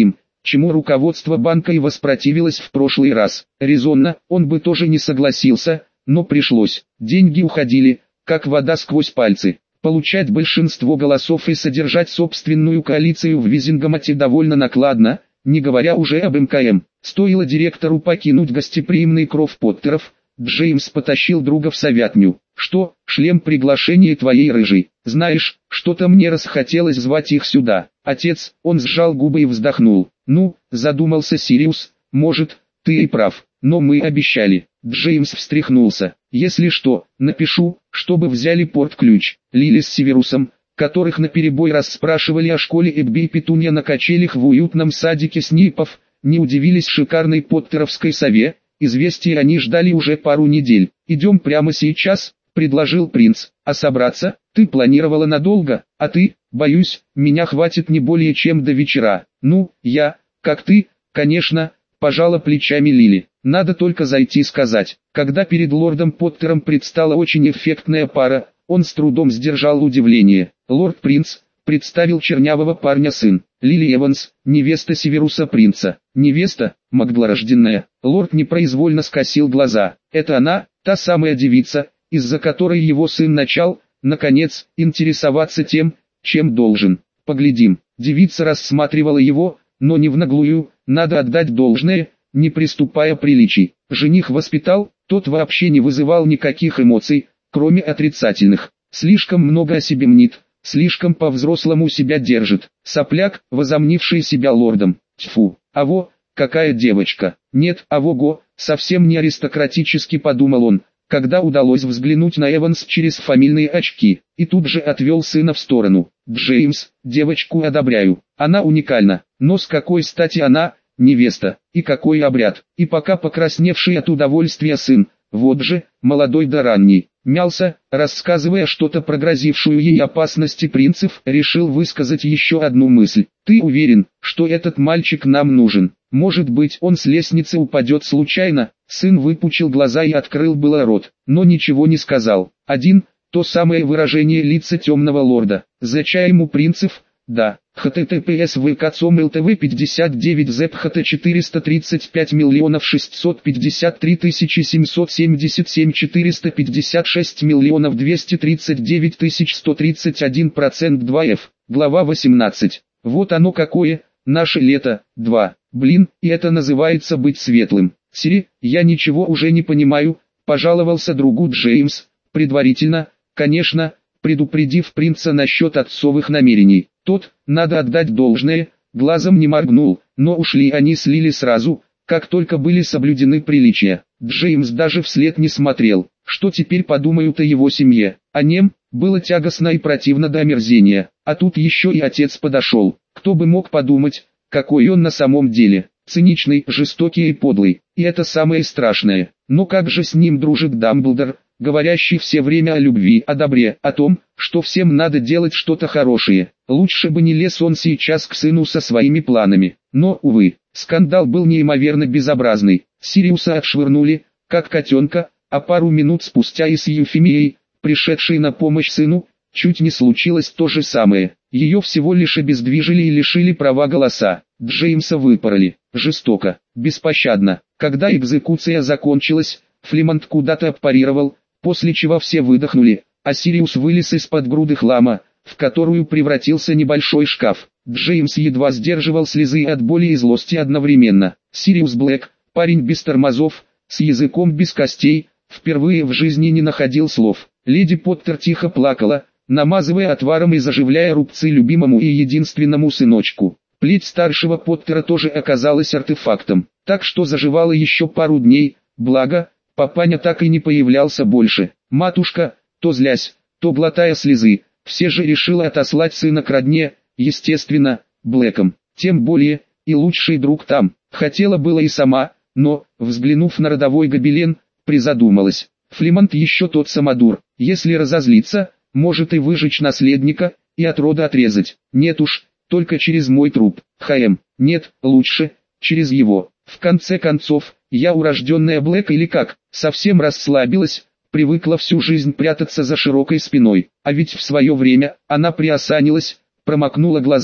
чему руководство банка и воспротивилось в прошлый раз. Резонно, он бы тоже не согласился, но пришлось. Деньги уходили, как вода сквозь пальцы. Получать большинство голосов и содержать собственную коалицию в Визингомате довольно накладно, не говоря уже об эм ка эм. Стоило директору покинуть гостеприимный кров Поттеров, Джеймс потащил друга в совятню. «Что, шлем приглашение твоей рыжей? Знаешь, что-то мне расхотелось звать их сюда». Отец, он сжал губы и вздохнул. «Ну, задумался Сириус, может, ты и прав, но мы обещали». Джеймс встряхнулся. «Если что, напишу, чтобы взяли порт-ключ». Лили с Северусом, которых наперебой расспрашивали о школе Эбби и Петунья на качелях в уютном садике Снипов, не удивились шикарной поттеровской сове. Известия они ждали уже пару недель. «Идем прямо сейчас», — предложил принц. «А собраться? Ты планировала надолго, а ты, боюсь, меня хватит не более чем до вечера». «Ну, я, как ты, конечно», — пожала плечами Лили. «Надо только зайти сказать». Когда перед лордом Поттером предстала очень эффектная пара, он с трудом сдержал удивление. Лорд-принц представил чернявого парня сын. Лили Эванс, невеста Северуса принца. Невеста, могдлорожденная. Лорд непроизвольно скосил глаза. Это она, та самая девица, из-за которой его сын начал, наконец, интересоваться тем, чем должен. Поглядим. Девица рассматривала его, но не в наглую, надо отдать должное, не приступая приличий. Жених воспитал, тот вообще не вызывал никаких эмоций, кроме отрицательных. Слишком много о себе мнит, слишком по-взрослому себя держит. Сопляк, возомнивший себя лордом. Тьфу, а во, какая девочка. Нет, а во-го, совсем не аристократически подумал он, когда удалось взглянуть на Эванс через фамильные очки, и тут же отвел сына в сторону. «Джеймс, девочку одобряю, она уникальна, но с какой стати она, невеста, и какой обряд?» И пока покрасневший от удовольствия сын, вот же, молодой да ранний, мялся, рассказывая что-то про грозившую ей опасности принцев, решил высказать еще одну мысль. «Ты уверен, что этот мальчик нам нужен? Может быть, он с лестницы упадет случайно?» Сын выпучил глаза и открыл было рот, но ничего не сказал. Один, то самое выражение лица темного лорда. «Зачем ему принцев?» «Да». https vk.com ltv пятьдесят девять zepht четыреста тридцать пять миллионов шестьсот пятьдесят три тысячи семьсот семьдесят семь четыреста пятьдесят шесть миллионов двести тридцать девять тысяч сто тридцать один процент два эф. Глава восемнадцать. Вот оно какое, наше лето, два. Блин, и это называется быть светлым. Сири, я ничего уже не понимаю, пожаловался другу Джеймс, предварительно, конечно, предупредив принца насчет отцовых намерений. Тот, надо отдать должное, глазом не моргнул, но ушли они с Лили сразу, как только были соблюдены приличия. Джеймс даже вслед не смотрел, что теперь подумают о его семье. О нем, было тягостно и противно до омерзения, а тут еще и отец подошел. Кто бы мог подумать, какой он на самом деле, циничный, жестокий и подлый, и это самое страшное. Но как же с ним дружит Дамблдор, говорящий все время о любви, о добре, о том, что всем надо делать что-то хорошее. Лучше бы не лез он сейчас к сыну со своими планами. Но, увы, скандал был неимоверно безобразный. Сириуса отшвырнули, как котенка, а пару минут спустя и с Евфимией, пришедшей на помощь сыну, чуть не случилось то же самое. Ее всего лишь обездвижили и лишили права голоса. Джеймса выпороли. Жестоко, беспощадно. Когда экзекуция закончилась, Флимонт куда-то аппарировал, после чего все выдохнули, а Сириус вылез из-под груды хлама, в которую превратился небольшой шкаф. Джеймс едва сдерживал слезы от боли и злости одновременно. Сириус Блэк, парень без тормозов, с языком без костей, впервые в жизни не находил слов. Леди Поттер тихо плакала, намазывая отваром и заживляя рубцы любимому и единственному сыночку. Плеть старшего Поттера тоже оказалась артефактом, так что заживала еще пару дней, благо, папаня так и не появлялся больше. Матушка, то злясь, то глотая слезы, все же решила отослать сына к родне, естественно, Блэком. Тем более, и лучший друг там. Хотела было и сама, но, взглянув на родовой гобелен, призадумалась. Флимонт еще тот самодур, если разозлиться, может и выжечь наследника, и от рода отрезать. Нет уж, только через мой труп. Хм, нет, лучше, через его. В конце концов, я урожденная Блэк или как, совсем расслабилась, привыкла всю жизнь прятаться за широкой спиной. А ведь в свое время, она приосанилась, промокнула глаза,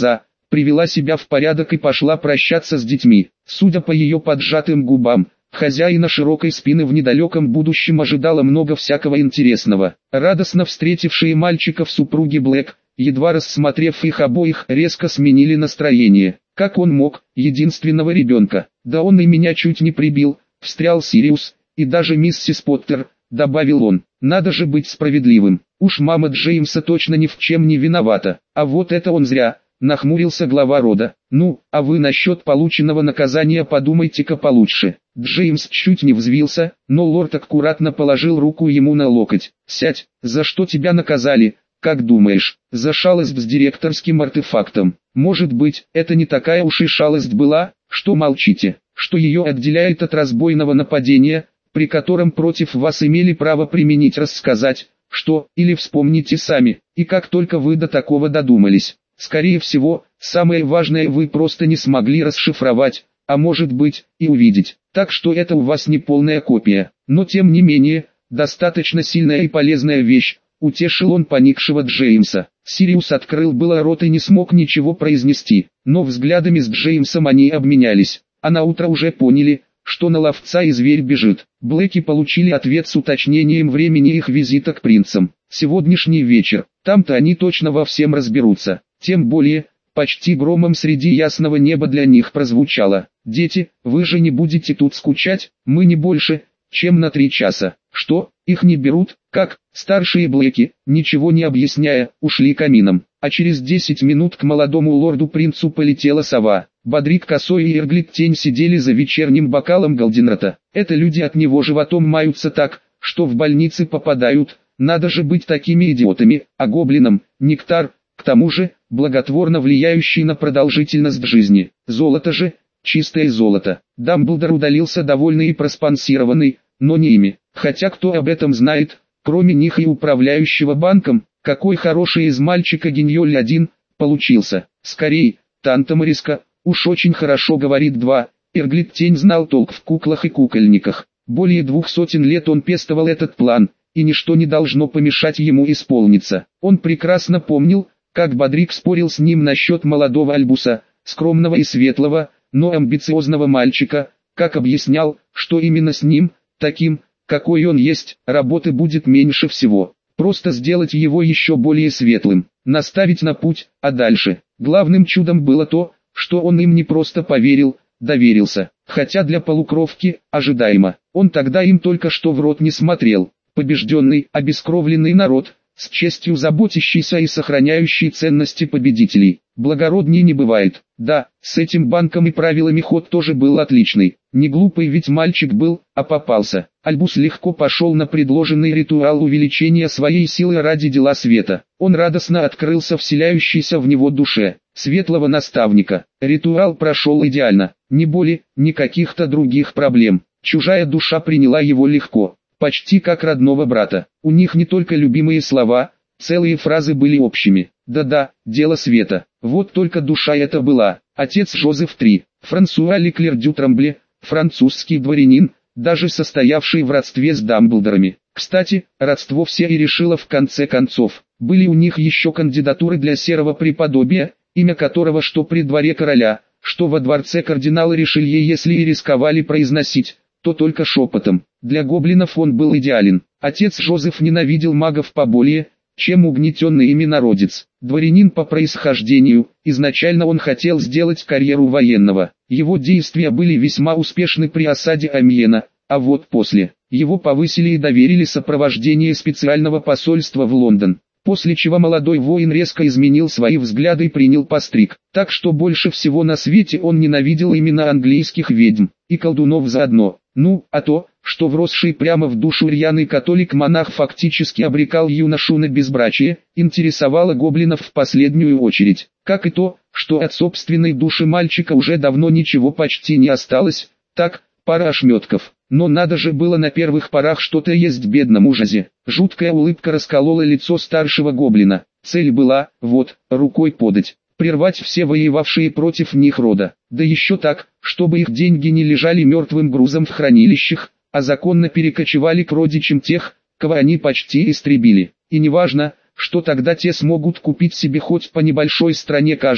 привела себя в порядок и пошла прощаться с детьми. Судя по ее поджатым губам, хозяина широкой спины в недалеком будущем ожидало много всякого интересного. Радостно встретившие мальчиков супруги Блэк, едва рассмотрев их обоих, резко сменили настроение. Как он мог, единственного ребенка? Да он и меня чуть не прибил, встрял Сириус, и даже миссис Поттер, добавил он. Надо же быть справедливым. Уж мама Джеймса точно ни в чем не виновата. А вот это он зря, нахмурился глава рода. Ну, а вы насчет полученного наказания подумайте-ка получше. Джеймс чуть не взвился, но лорд аккуратно положил руку ему на локоть. Сядь, за что тебя наказали? Как думаешь, за шалость с директорским артефактом? Может быть, это не такая уж и шалость была, что молчите, что ее отделяет от разбойного нападения, при котором против вас имели право применить, рассказать, что, или вспомните сами, и как только вы до такого додумались. Скорее всего, самое важное вы просто не смогли расшифровать, а может быть, и увидеть. Так что это у вас не полная копия, но тем не менее, достаточно сильная и полезная вещь. Утешил он поникшего Джеймса. Сириус открыл было рот и не смог ничего произнести, но взглядами с Джеймсом они обменялись, а на утро уже поняли, что на ловца и зверь бежит. Блэки получили ответ с уточнением времени их визита к принцам. Сегодняшний вечер, там-то они точно во всем разберутся. Тем более, почти громом среди ясного неба для них прозвучало: «Дети, вы же не будете тут скучать, мы не больше, чем на три часа». Что, их не берут? Как? Старшие Блэки, ничего не объясняя, ушли камином. А через десять минут к молодому лорду-принцу полетела сова. Бодрик Косой и Эрглит Тень сидели за вечерним бокалом Голденрота. Это люди от него животом маются так, что в больницы попадают. Надо же быть такими идиотами. А гоблинам – нектар, к тому же, благотворно влияющий на продолжительность жизни. Золото же – чистое золото. Дамблдор удалился довольный и проспонсированный, но не ими. Хотя кто об этом знает, кроме них и управляющего банком? Какой хороший из мальчика геньоль один получился. Скорей, Танта Мариска, уж очень хорошо говорит два. Эрглит Тень знал толк в куклах и кукольниках. Более двух сотен лет он пестовал этот план, и ничто не должно помешать ему исполниться. Он прекрасно помнил, как Бодрик спорил с ним насчет молодого Альбуса, скромного и светлого, но амбициозного мальчика, как объяснял, что именно с ним, таким, какой он есть, работы будет меньше всего. Просто сделать его еще более светлым, наставить на путь, а дальше. Главным чудом было то, что он им не просто поверил, доверился. Хотя для полукровки, ожидаемо, он тогда им только что в рот не смотрел. Побежденный, обескровленный народ, с честью заботящийся и сохраняющий ценности победителей. Благороднее не бывает. Да, с этим банком и правилами ход тоже был отличный. Не глупый ведь мальчик был, а попался. Альбус легко пошел на предложенный ритуал увеличения своей силы ради дела света. Он радостно открылся вселяющейся в него душе светлого наставника. Ритуал прошел идеально. Ни боли, ни каких-то других проблем. Чужая душа приняла его легко. Почти как родного брата. У них не только любимые слова, целые фразы были общими. Да-да, дело света. Вот только душа это была. Отец Жозеф три, Франсуа Леклер дю Трамбле, французский дворянин, даже состоявший в родстве с Дамблдорами. Кстати, родство все и решило в конце концов. Были у них еще кандидатуры для серого преподобия, имя которого что при дворе короля, что во дворце кардинала Ришелье, если и рисковали произносить, то только шепотом. Для гоблинов он был идеален. Отец Жозеф ненавидел магов поболее, чем угнетенный ими народец. Дворянин по происхождению, изначально он хотел сделать карьеру военного. Его действия были весьма успешны при осаде Амьена, а вот после, его повысили и доверили сопровождение специального посольства в Лондон. После чего молодой воин резко изменил свои взгляды и принял постриг. Так что больше всего на свете он ненавидел именно английских ведьм, и колдунов заодно. Ну, а то, что вросший прямо в душу рьяный католик-монах фактически обрекал юношу на безбрачие, интересовало гоблинов в последнюю очередь. Как и то, что от собственной души мальчика уже давно ничего почти не осталось, так, пара ошметков. Но надо же было на первых порах что-то есть бедному Жозе. Жуткая улыбка расколола лицо старшего гоблина. Цель была, вот, рукой подать, прервать все воевавшие против них рода. Да еще так, чтобы их деньги не лежали мертвым грузом в хранилищах, а законно перекочевали к родичам тех, кого они почти истребили. И неважно, что тогда те смогут купить себе хоть по небольшой стране каждый.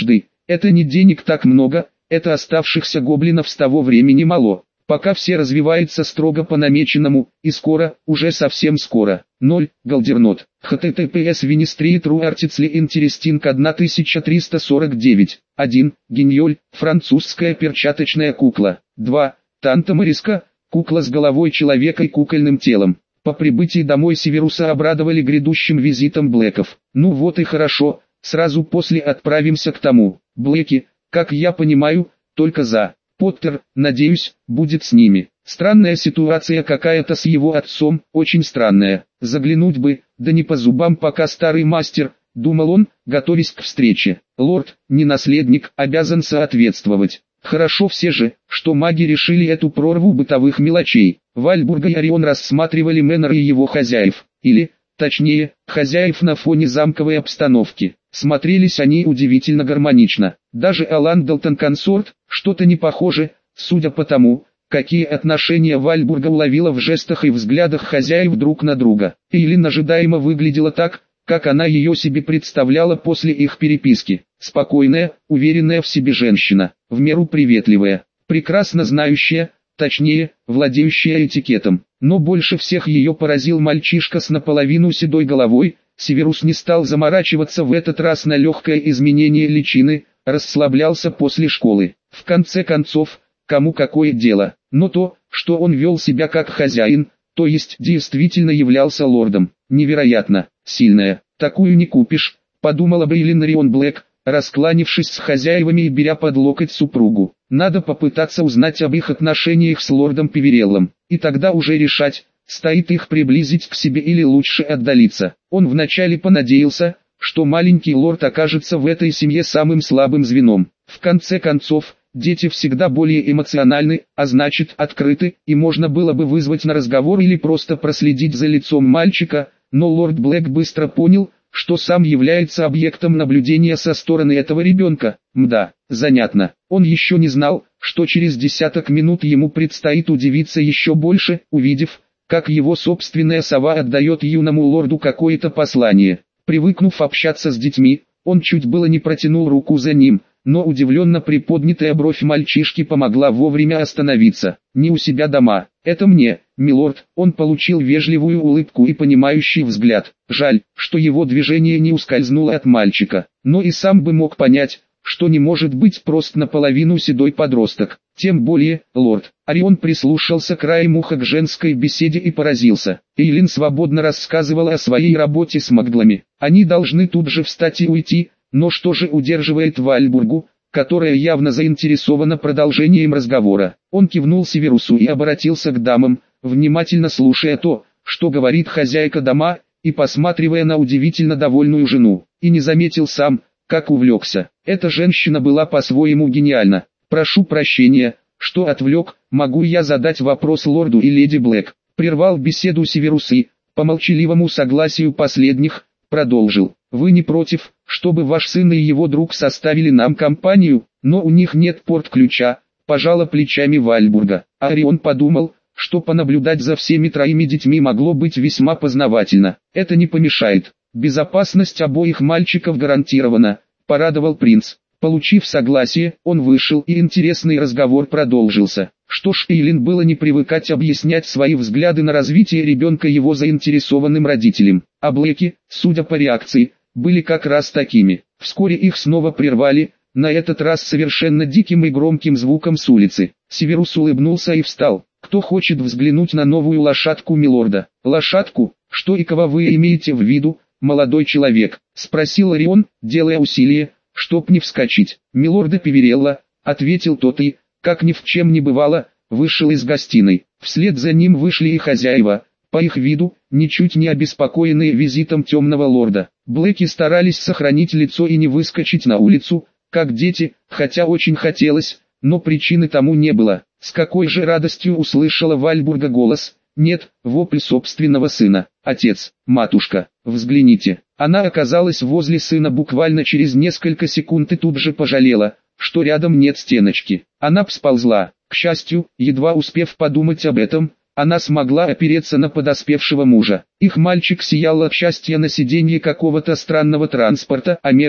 Это не денег так много, это оставшихся гоблинов с того времени мало. Пока все развиваются строго по намеченному, и скоро, уже совсем скоро. ноль. Галдернот. https Винистрии Тру Артицли Интерестинг тысяча триста сорок девять. один. Гиньоль, французская перчаточная кукла. два. Танта Мариска, кукла с головой человека и кукольным телом. По прибытии домой Северуса обрадовали грядущим визитом Блэков. Ну вот и хорошо, сразу после отправимся к тому. Блэки, как я понимаю, только за. Поттер, надеюсь, будет с ними. Странная ситуация какая-то с его отцом, очень странная. Заглянуть бы, да не по зубам пока старый мастер, думал он, готовясь к встрече. Лорд, не наследник, обязан соответствовать. Хорошо все же, что маги решили эту прорву бытовых мелочей. Вальбурга и Орион рассматривали Мэннер и его хозяев. Или, точнее, хозяев на фоне замковой обстановки. Смотрелись они удивительно гармонично. Даже Алан Далтон-консорт, что-то не похоже, судя по тому, какие отношения Вальбурга уловила в жестах и взглядах хозяев друг на друга. Эйлин ожидаемо выглядела так, как она ее себе представляла после их переписки. Спокойная, уверенная в себе женщина, в меру приветливая, прекрасно знающая, точнее, владеющая этикетом. Но больше всех ее поразил мальчишка с наполовину седой головой. Северус не стал заморачиваться в этот раз на легкое изменение личины, расслаблялся после школы. В конце концов, кому какое дело, но то, что он вел себя как хозяин, то есть действительно являлся лордом, невероятно, сильная, такую не купишь, подумала Бейлин Рион Блэк, раскланившись с хозяевами и беря под локоть супругу. Надо попытаться узнать об их отношениях с лордом Певереллом, и тогда уже решать, стоит их приблизить к себе или лучше отдалиться. Он вначале понадеялся, что маленький лорд окажется в этой семье самым слабым звеном. В конце концов, дети всегда более эмоциональны, а значит открыты, и можно было бы вызвать на разговор или просто проследить за лицом мальчика, но лорд Блэк быстро понял, что сам является объектом наблюдения со стороны этого ребенка. Мда, занятно. Он еще не знал, что через десяток минут ему предстоит удивиться еще больше, увидев, как его собственная сова отдает юному лорду какое-то послание. Привыкнув общаться с детьми, он чуть было не протянул руку за ним, но удивленно приподнятая бровь мальчишки помогла вовремя остановиться. «Не у себя дома, это мне, милорд». Он получил вежливую улыбку и понимающий взгляд. Жаль, что его движение не ускользнуло от мальчика, но и сам бы мог понять, что не может быть просто наполовину седой подросток. Тем более, лорд. Орион прислушался краем уха к женской беседе и поразился. Эйлин свободно рассказывала о своей работе с маглами. Они должны тут же встать и уйти, но что же удерживает Вальбургу, которая явно заинтересована продолжением разговора? Он кивнул Северусу и обратился к дамам, внимательно слушая то, что говорит хозяйка дома, и посматривая на удивительно довольную жену, и не заметил сам, как увлекся. Эта женщина была по-своему гениальна. «Прошу прощения, что отвлек, могу я задать вопрос лорду и леди Блэк?» Прервал беседу Северус и, по молчаливому согласию последних, продолжил. «Вы не против, чтобы ваш сын и его друг составили нам компанию, но у них нет порт-ключа», пожала плечами Вальбурга. А Орион подумал, что понаблюдать за всеми троими детьми могло быть весьма познавательно. «Это не помешает. Безопасность обоих мальчиков гарантирована», порадовал принц. Получив согласие, он вышел, и интересный разговор продолжился. Что ж, Эйлин было не привыкать объяснять свои взгляды на развитие ребенка его заинтересованным родителям. А Блэки, судя по реакции, были как раз такими. Вскоре их снова прервали, на этот раз совершенно диким и громким звуком с улицы. Северус улыбнулся и встал. «Кто хочет взглянуть на новую лошадку милорда?» «Лошадку? Что и кого вы имеете в виду, молодой человек?» — спросил Орион, делая усилие, чтоб не вскочить. «Милорда Певерелла», — ответил тот и, как ни в чем не бывало, вышел из гостиной. Вслед за ним вышли и хозяева, по их виду, ничуть не обеспокоенные визитом темного лорда. Блэки старались сохранить лицо и не выскочить на улицу, как дети, хотя очень хотелось, но причины тому не было. С какой же радостью услышала Вальбурга голос, нет, вопль собственного сына. «Отец, матушка, взгляните». Она оказалась возле сына буквально через несколько секунд и тут же пожалела, что рядом нет стеночки. Она всползла. К счастью, едва успев подумать об этом, она смогла опереться на подоспевшего мужа. Их мальчик сиял от счастья на сиденье какого-то странного транспорта, а Мерлин,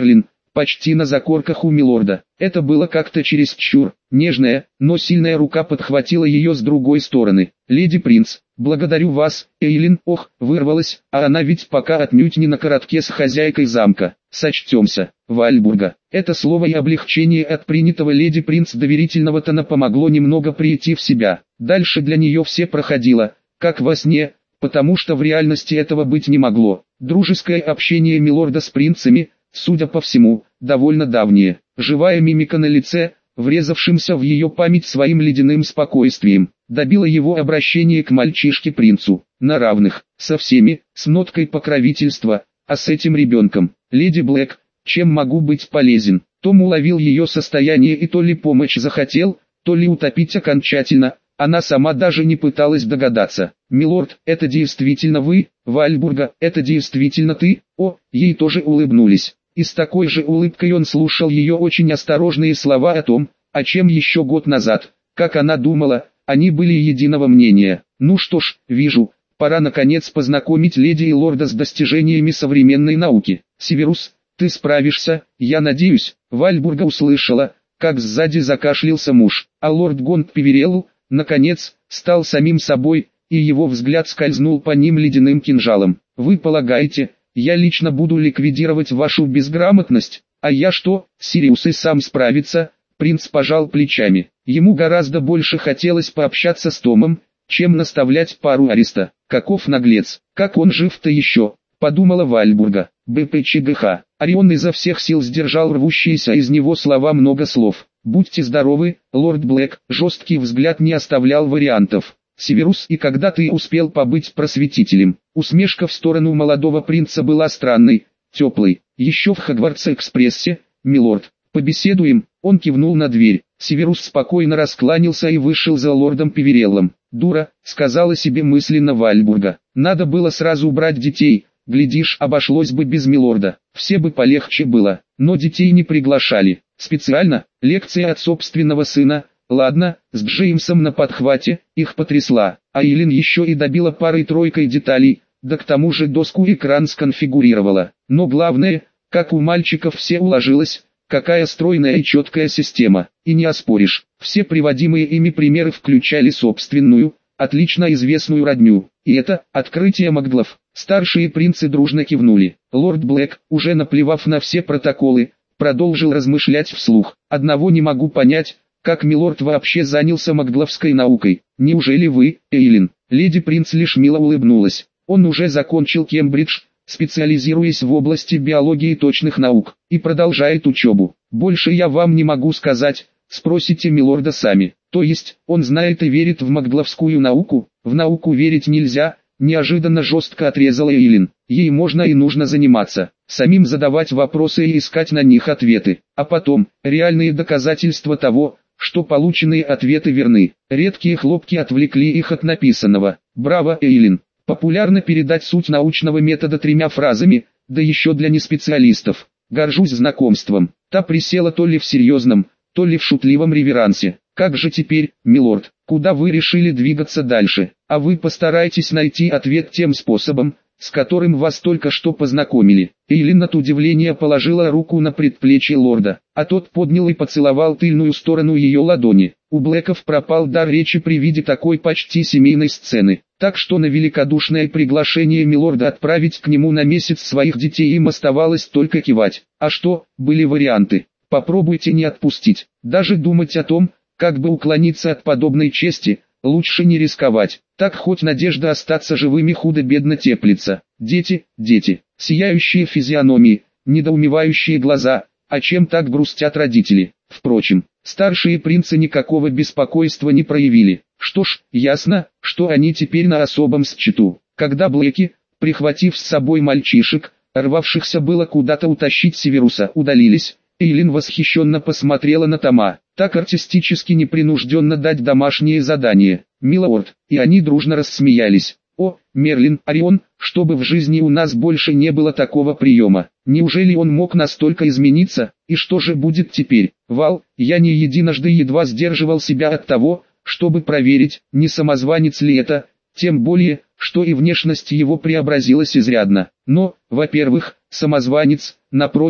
почти на закорках у милорда. Это было как-то чересчур. Нежная, но сильная рука подхватила ее с другой стороны. «Леди Принц, благодарю вас, Эйлин». Ох, вырвалась, а она ведь пока отнюдь не на коротке с хозяйкой замка. «Сочтемся, Вальбурга». Это слово и облегчение от принятого леди Принц доверительного тона помогло немного прийти в себя. Дальше для нее все проходило, как во сне, потому что в реальности этого быть не могло. Дружеское общение милорда с принцами, судя по всему, довольно давнее. Живая мимика на лице, врезавшимся в ее память своим ледяным спокойствием, добила его обращение к мальчишке-принцу, на равных, со всеми, с ноткой покровительства, а с этим ребенком. «Леди Блэк, чем могу быть полезен?» Том уловил ее состояние и то ли помочь захотел, то ли утопить окончательно. Она сама даже не пыталась догадаться. «Милорд, это действительно вы, Вальбурга, это действительно ты?» О, ей тоже улыбнулись. И с такой же улыбкой он слушал ее очень осторожные слова о том, о чем еще год назад, как она думала, они были единого мнения. «Ну что ж, вижу, пора наконец познакомить леди и лорда с достижениями современной науки. Северус, ты справишься, я надеюсь». Вальбурга услышала, как сзади закашлялся муж, а лорд Гонт Певерелл, наконец, стал самим собой, и его взгляд скользнул по ним ледяным кинжалом. «Вы полагаете, я лично буду ликвидировать вашу безграмотность? А я что, Сириус и сам справится?» Принц пожал плечами. Ему гораздо больше хотелось пообщаться с Томом, чем наставлять пару ареста. «Каков наглец, как он жив-то еще?» — подумала Вальбурга. БПЧГХ. Орион изо всех сил сдержал рвущиеся из него слова много слов. «Будьте здоровы, лорд Блэк». Жесткий взгляд не оставлял вариантов. «Северус, и когда ты успел побыть просветителем?» Усмешка в сторону молодого принца была странной, теплой. «Еще в Хогвартс-экспрессе, милорд. Побеседуем?» Он кивнул на дверь. Северус спокойно раскланялся и вышел за лордом Певереллом. «Дура», — сказала себе мысленно Вальбурга. «Надо было сразу убрать детей, глядишь, обошлось бы без милорда. Все бы полегче было, но детей не приглашали. Специально, лекция от собственного сына». Ладно, с Джеймсом на подхвате, их потрясла, а Эйлин еще и добила парой-тройкой деталей, да к тому же доску-экран сконфигурировала. Но главное, как у мальчиков все уложилось, какая стройная и четкая система, и не оспоришь. Все приводимые ими примеры включали собственную, отлично известную родню. И это, открытие маглов. Старшие принцы дружно кивнули. Лорд Блэк, уже наплевав на все протоколы, продолжил размышлять вслух. «Одного не могу понять, как милорд вообще занялся магловской наукой. Неужели вы, Эйлин?» Леди Принц лишь мило улыбнулась. Он уже закончил Кембридж, специализируясь в области биологии и точных наук, и продолжает учебу. «Больше я вам не могу сказать, спросите милорда сами». «То есть, он знает и верит в магловскую науку?» «В науку верить нельзя», неожиданно жестко отрезала Эйлин. «Ей можно и нужно заниматься, самим задавать вопросы и искать на них ответы, а потом, реальные доказательства того, что полученные ответы верны». Редкие хлопки отвлекли их от написанного. «Браво, Эйлин! Популярно передать суть научного метода тремя фразами, да еще для неспециалистов. Горжусь знакомством». Та присела то ли в серьезном, то ли в шутливом реверансе. «Как же теперь, милорд, куда вы решили двигаться дальше? А вы постарайтесь найти ответ тем способом, с которым вас только что познакомили». Эйлин от удивления положила руку на предплечье лорда, а тот поднял и поцеловал тыльную сторону ее ладони. У Блэков пропал дар речи при виде такой почти семейной сцены, так что на великодушное приглашение милорда отправить к нему на месяц своих детей им оставалось только кивать. А что, были варианты. Попробуйте не отпустить. Даже думать о том, как бы уклониться от подобной чести, лучше не рисковать. Так хоть надежда остаться живыми худо-бедно теплится. Дети, дети, сияющие физиономии, недоумевающие глаза, а чем так грустят родители? Впрочем, старшие принцы никакого беспокойства не проявили. Что ж, ясно, что они теперь на особом счету. Когда Блэки, прихватив с собой мальчишек, рвавшихся было куда-то утащить Северуса, удалились, Эйлин восхищенно посмотрела на Тома. Так артистически непринужденно дать домашнее задание. «Милорд», и они дружно рассмеялись. «О, Мерлин, Орион, чтобы в жизни у нас больше не было такого приема. Неужели он мог настолько измениться, и что же будет теперь?» «Вал, я не единожды едва сдерживал себя от того, чтобы проверить, не самозванец ли это, тем более, что и внешность его преобразилась изрядно. Но, во-первых, самозванец, напротив,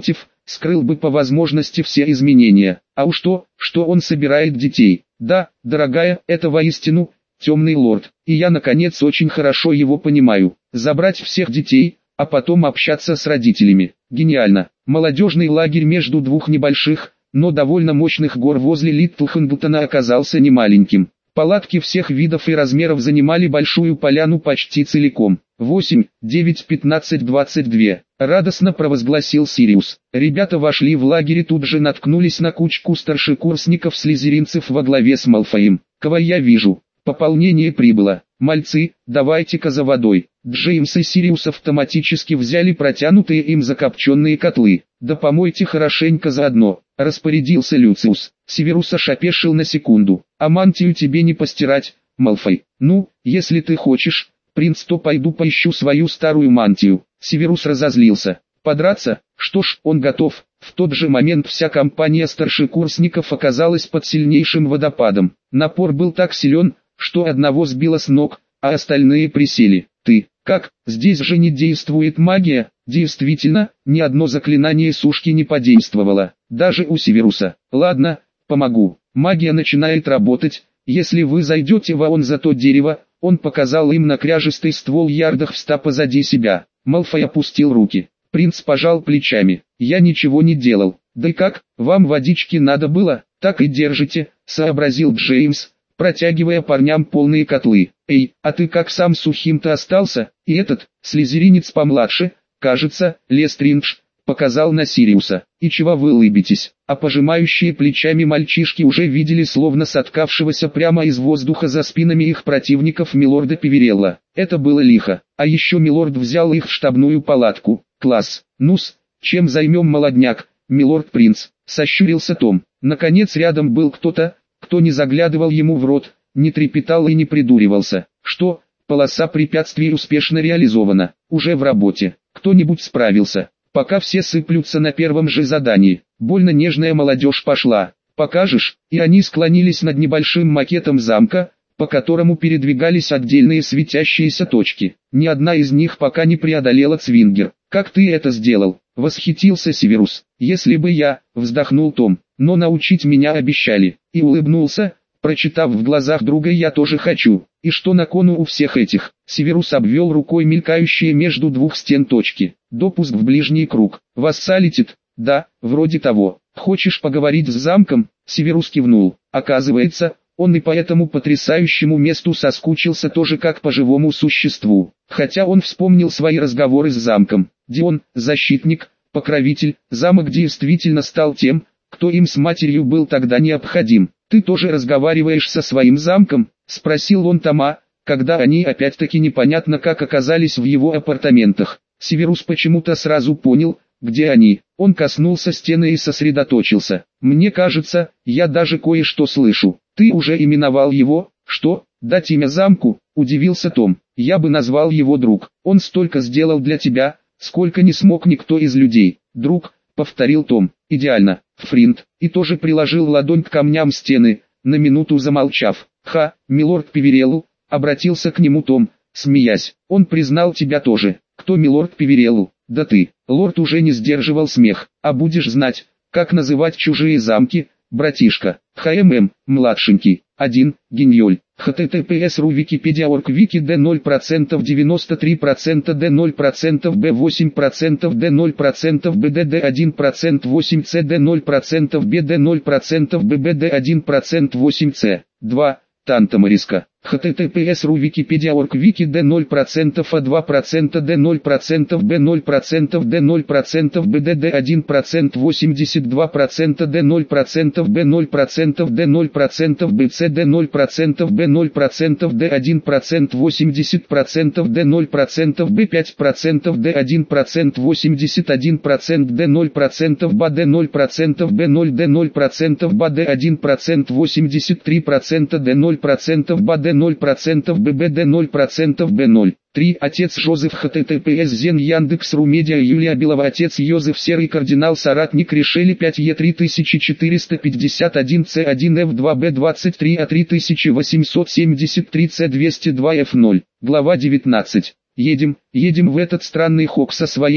скрыл бы по возможности все изменения. А уж то, что он собирает детей. Да, дорогая, это воистину темный лорд, и я наконец очень хорошо его понимаю. Забрать всех детей, а потом общаться с родителями. Гениально. Молодежный лагерь между двух небольших, но довольно мощных гор возле Литлхэмптона оказался немаленьким. Палатки всех видов и размеров занимали большую поляну почти целиком. восемь, девять, пятнадцать, двадцать два. Радостно провозгласил Сириус. Ребята вошли в лагерь и тут же наткнулись на кучку старшекурсников-слизеринцев во главе с Малфоем. «Кого я вижу? Пополнение прибыло. Мальцы, давайте-ка за водой». Джеймс и Сириус автоматически взяли протянутые им закопченные котлы. «Да помойте хорошенько заодно», — распорядился Люциус. Северус ошапешил на секунду. «А мантию тебе не постирать, Малфой?» «Ну, если ты хочешь, принц, то пойду поищу свою старую мантию». Северус разозлился. «Подраться? Что ж, он готов». В тот же момент вся компания старшекурсников оказалась под сильнейшим водопадом. Напор был так силен, что одного сбило с ног, а остальные присели. «Ты, как, здесь же не действует магия?» Действительно, ни одно заклинание сушки не подействовало, даже у Северуса. «Ладно, помогу. Магия начинает работать, если вы зайдете вон за то дерево». Он показал им на кряжистый ствол ярдах в ста позади себя. Малфой опустил руки. Принц пожал плечами. «Я ничего не делал». «Да и как, вам водички надо было?» «Так и держите», сообразил Джеймс, протягивая парням полные котлы. «Эй, а ты как сам сухим-то остался?» И этот, слизеринец помладше, кажется, Лестриндж, показал на Сириуса. «И чего вы улыбитесь?» А пожимающие плечами мальчишки уже видели словно соткавшегося прямо из воздуха за спинами их противников милорда Певерелла. Это было лихо. А еще милорд взял их в штабную палатку. «Класс! Ну-с, чем займем молодняк, милорд-принц?» сощурился Том. Наконец рядом был кто-то, кто не заглядывал ему в рот, не трепетал и не придуривался. «Что, полоса препятствий успешно реализована? Уже в работе. Кто-нибудь справился?» Пока все сыплются на первом же задании. Больно нежная молодежь пошла. «Покажешь?» И они склонились над небольшим макетом замка, по которому передвигались отдельные светящиеся точки. Ни одна из них пока не преодолела Цвингер. «Как ты это сделал?» — восхитился Северус. «Если бы я», — вздохнул Том, — «но научить меня обещали». И улыбнулся, прочитав в глазах друга «я тоже хочу». «И что на кону у всех этих?» Северус обвел рукой мелькающие между двух стен точки. «Допуск в ближний круг. Вассалитет?» «Да, вроде того». «Хочешь поговорить с замком?» Северус кивнул. Оказывается, он и по этому потрясающему месту соскучился тоже как по живому существу. Хотя он вспомнил свои разговоры с замком. Дион, защитник, покровитель, замок действительно стал тем, кто им с матерью был тогда необходим. «Ты тоже разговариваешь со своим замком?» — спросил он Тома, когда они опять-таки непонятно как оказались в его апартаментах. Северус почему-то сразу понял, где они. Он коснулся стены и сосредоточился. «Мне кажется, я даже кое-что слышу. Ты уже именовал его?» «Что, дать имя замку?» — удивился Том. «Я бы назвал его друг. Он столько сделал для тебя, сколько не смог никто из людей». «Друг», — повторил Том. «Идеально, Фринд», и тоже приложил ладонь к камням стены, на минуту замолчав. «Ха, милорд Певерелл», — обратился к нему Том, смеясь. «Он признал тебя тоже». «Кто милорд Певерелл?» «Да ты». Лорд уже не сдерживал смех. «А будешь знать, как называть чужие замки, братишка?» «ХММ, младшенький». один. Гиньоль. https ру Википедия орг вики д ноль процентов девяносто три процента д ноль процентов б восемь процентов д ноль процентов бдд один процент восемь ц д ноль процентов бд ноль процентов ббд один процент восемь ц. два. Тантамариска. https ру Википедия орг вики д ноль процентов а два процента д ноль процентов б ноль процентов д ноль процентов бдд один процент восемьдесят два процента д ноль процентов б ноль процентов д ноль процентов бц д ноль процентов б ноль процентов д один процент восемьдесят процентов д ноль процентов б пять процентов д один процент восемьдесят один процент д ноль процентов ба д ноль процентов б ноль д ноль процентов ба д один процент восемьдесят три процента д ноль процентов ба д ноль процентов ббд ноль процентов б ноль. три. Отец Жозеф https Зен Яндекс Ру Медиа Юлия Белова. Отец Йозеф Серый Кардинал Соратник Решели пять Е три четыреста пятьдесят один Ц один Ф два Б двадцать три А три восемьсот семьдесят три Ц двести два Ф ноль. Глава девятнадцать. Едем, едем в этот странный хок со своей,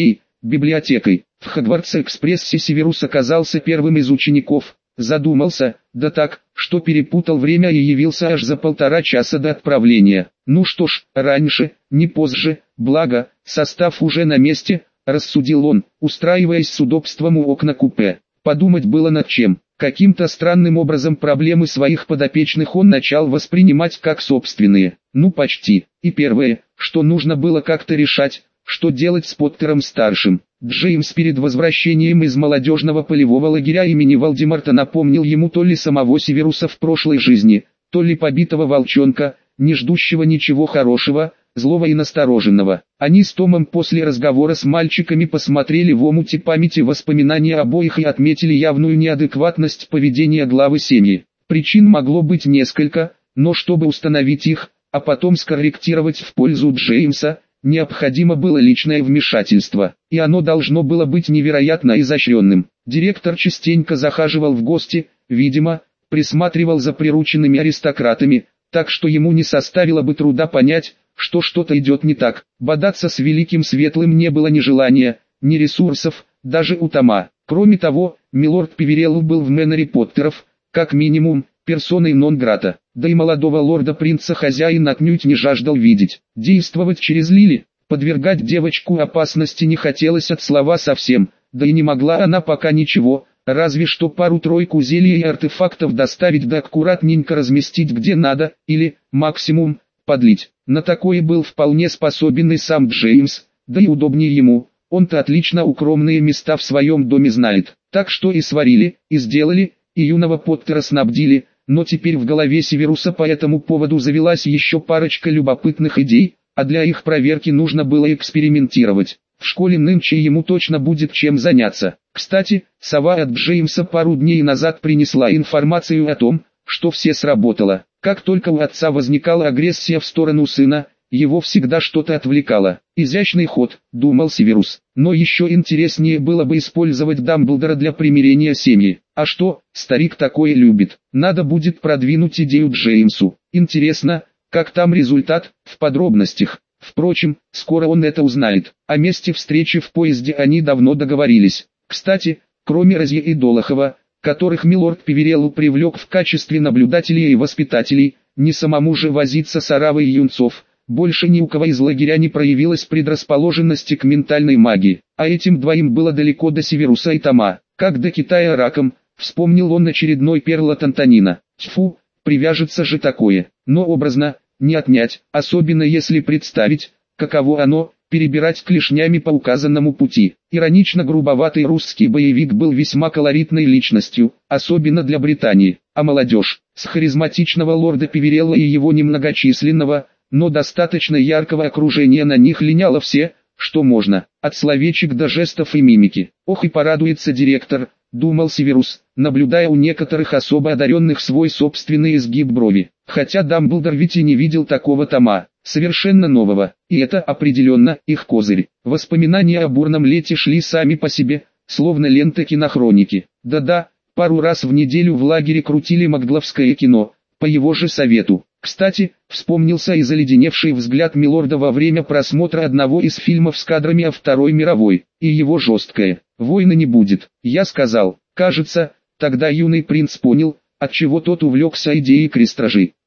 библиотекой. В Хогвартс-экспрессе Северус оказался первым из учеников. Задумался, да так, что перепутал время и явился аж за полтора часа до отправления. Ну что ж, раньше, не позже, благо, состав уже на месте, рассудил он, устраиваясь с удобством у окна купе. Подумать было над чем. Каким-то странным образом проблемы своих подопечных он начал воспринимать как собственные. Ну почти. И первое, что нужно было как-то решать, что делать с Поттером-старшим. Джеймс перед возвращением из молодежного полевого лагеря имени Волдеморта напомнил ему то ли самого Северуса в прошлой жизни, то ли побитого волчонка, не ждущего ничего хорошего, злого и настороженного. Они с Томом после разговора с мальчиками посмотрели в омуте памяти воспоминания обоих и отметили явную неадекватность поведения главы семьи. Причин могло быть несколько, но чтобы установить их, а потом скорректировать в пользу Джеймса, необходимо было личное вмешательство, и оно должно было быть невероятно изощренным. Директор частенько захаживал в гости, видимо, присматривал за прирученными аристократами, так что ему не составило бы труда понять, что что-то идет не так. Бодаться с Великим Светлым не было ни желания, ни ресурсов, даже у Тома. Кроме того, милорд Певерелл был в Мэннере Поттеров, как минимум, персоной нон-грата, да и молодого лорда-принца хозяин отнюдь не жаждал видеть. Действовать через Лили, подвергать девочку опасности не хотелось от слова совсем, да и не могла она пока ничего, разве что пару-тройку зелий и артефактов доставить да аккуратненько разместить где надо, или, максимум, подлить. На такое был вполне способен и сам Джеймс, да и удобнее ему, он-то отлично укромные места в своем доме знает. Так что и сварили, и сделали, и юного Поттера снабдили, но теперь в голове Северуса по этому поводу завелась еще парочка любопытных идей, а для их проверки нужно было экспериментировать. В школе нынче ему точно будет чем заняться. Кстати, сова от Джеймса пару дней назад принесла информацию о том, что все сработало. Как только у отца возникала агрессия в сторону сына, его всегда что-то отвлекало. Изящный ход, думал Северус. Но еще интереснее было бы использовать Дамблдора для примирения семьи. А что, старик такое любит. Надо будет продвинуть идею Джеймсу. Интересно, как там результат, в подробностях. Впрочем, скоро он это узнает. О месте встречи в поезде они давно договорились. Кстати, кроме Розье и Долохова, которых милорд Певерелл привлек в качестве наблюдателей и воспитателей, не самому же возиться с оравой юнцов, больше ни у кого из лагеря не проявилась предрасположенности к ментальной магии, а этим двоим было далеко до Северуса и Тома, как до Китая раком, вспомнил он очередной перл от Антонина. Тьфу, привяжется же такое, но образно, не отнять, особенно если представить, каково оно, перебирать клешнями по указанному пути. Иронично грубоватый русский боевик был весьма колоритной личностью, особенно для Британии, а молодежь, с харизматичного лорда Певерелла и его немногочисленного, но достаточно яркого окружения на них линяло все, что можно, от словечек до жестов и мимики. Ох и порадуется директор, думал Северус, наблюдая у некоторых особо одаренных свой собственный изгиб брови. Хотя Дамблдор ведь и не видел такого Тома, совершенно нового, и это определенно их козырь. Воспоминания о бурном лете шли сами по себе, словно лента кинохроники. Да-да, пару раз в неделю в лагере крутили магловское кино, по его же совету. Кстати, вспомнился и заледеневший взгляд милорда во время просмотра одного из фильмов с кадрами о Второй мировой, и его жесткое «Войны не будет», я сказал. Кажется, тогда юный принц понял, отчего тот увлекся идеей крестражей.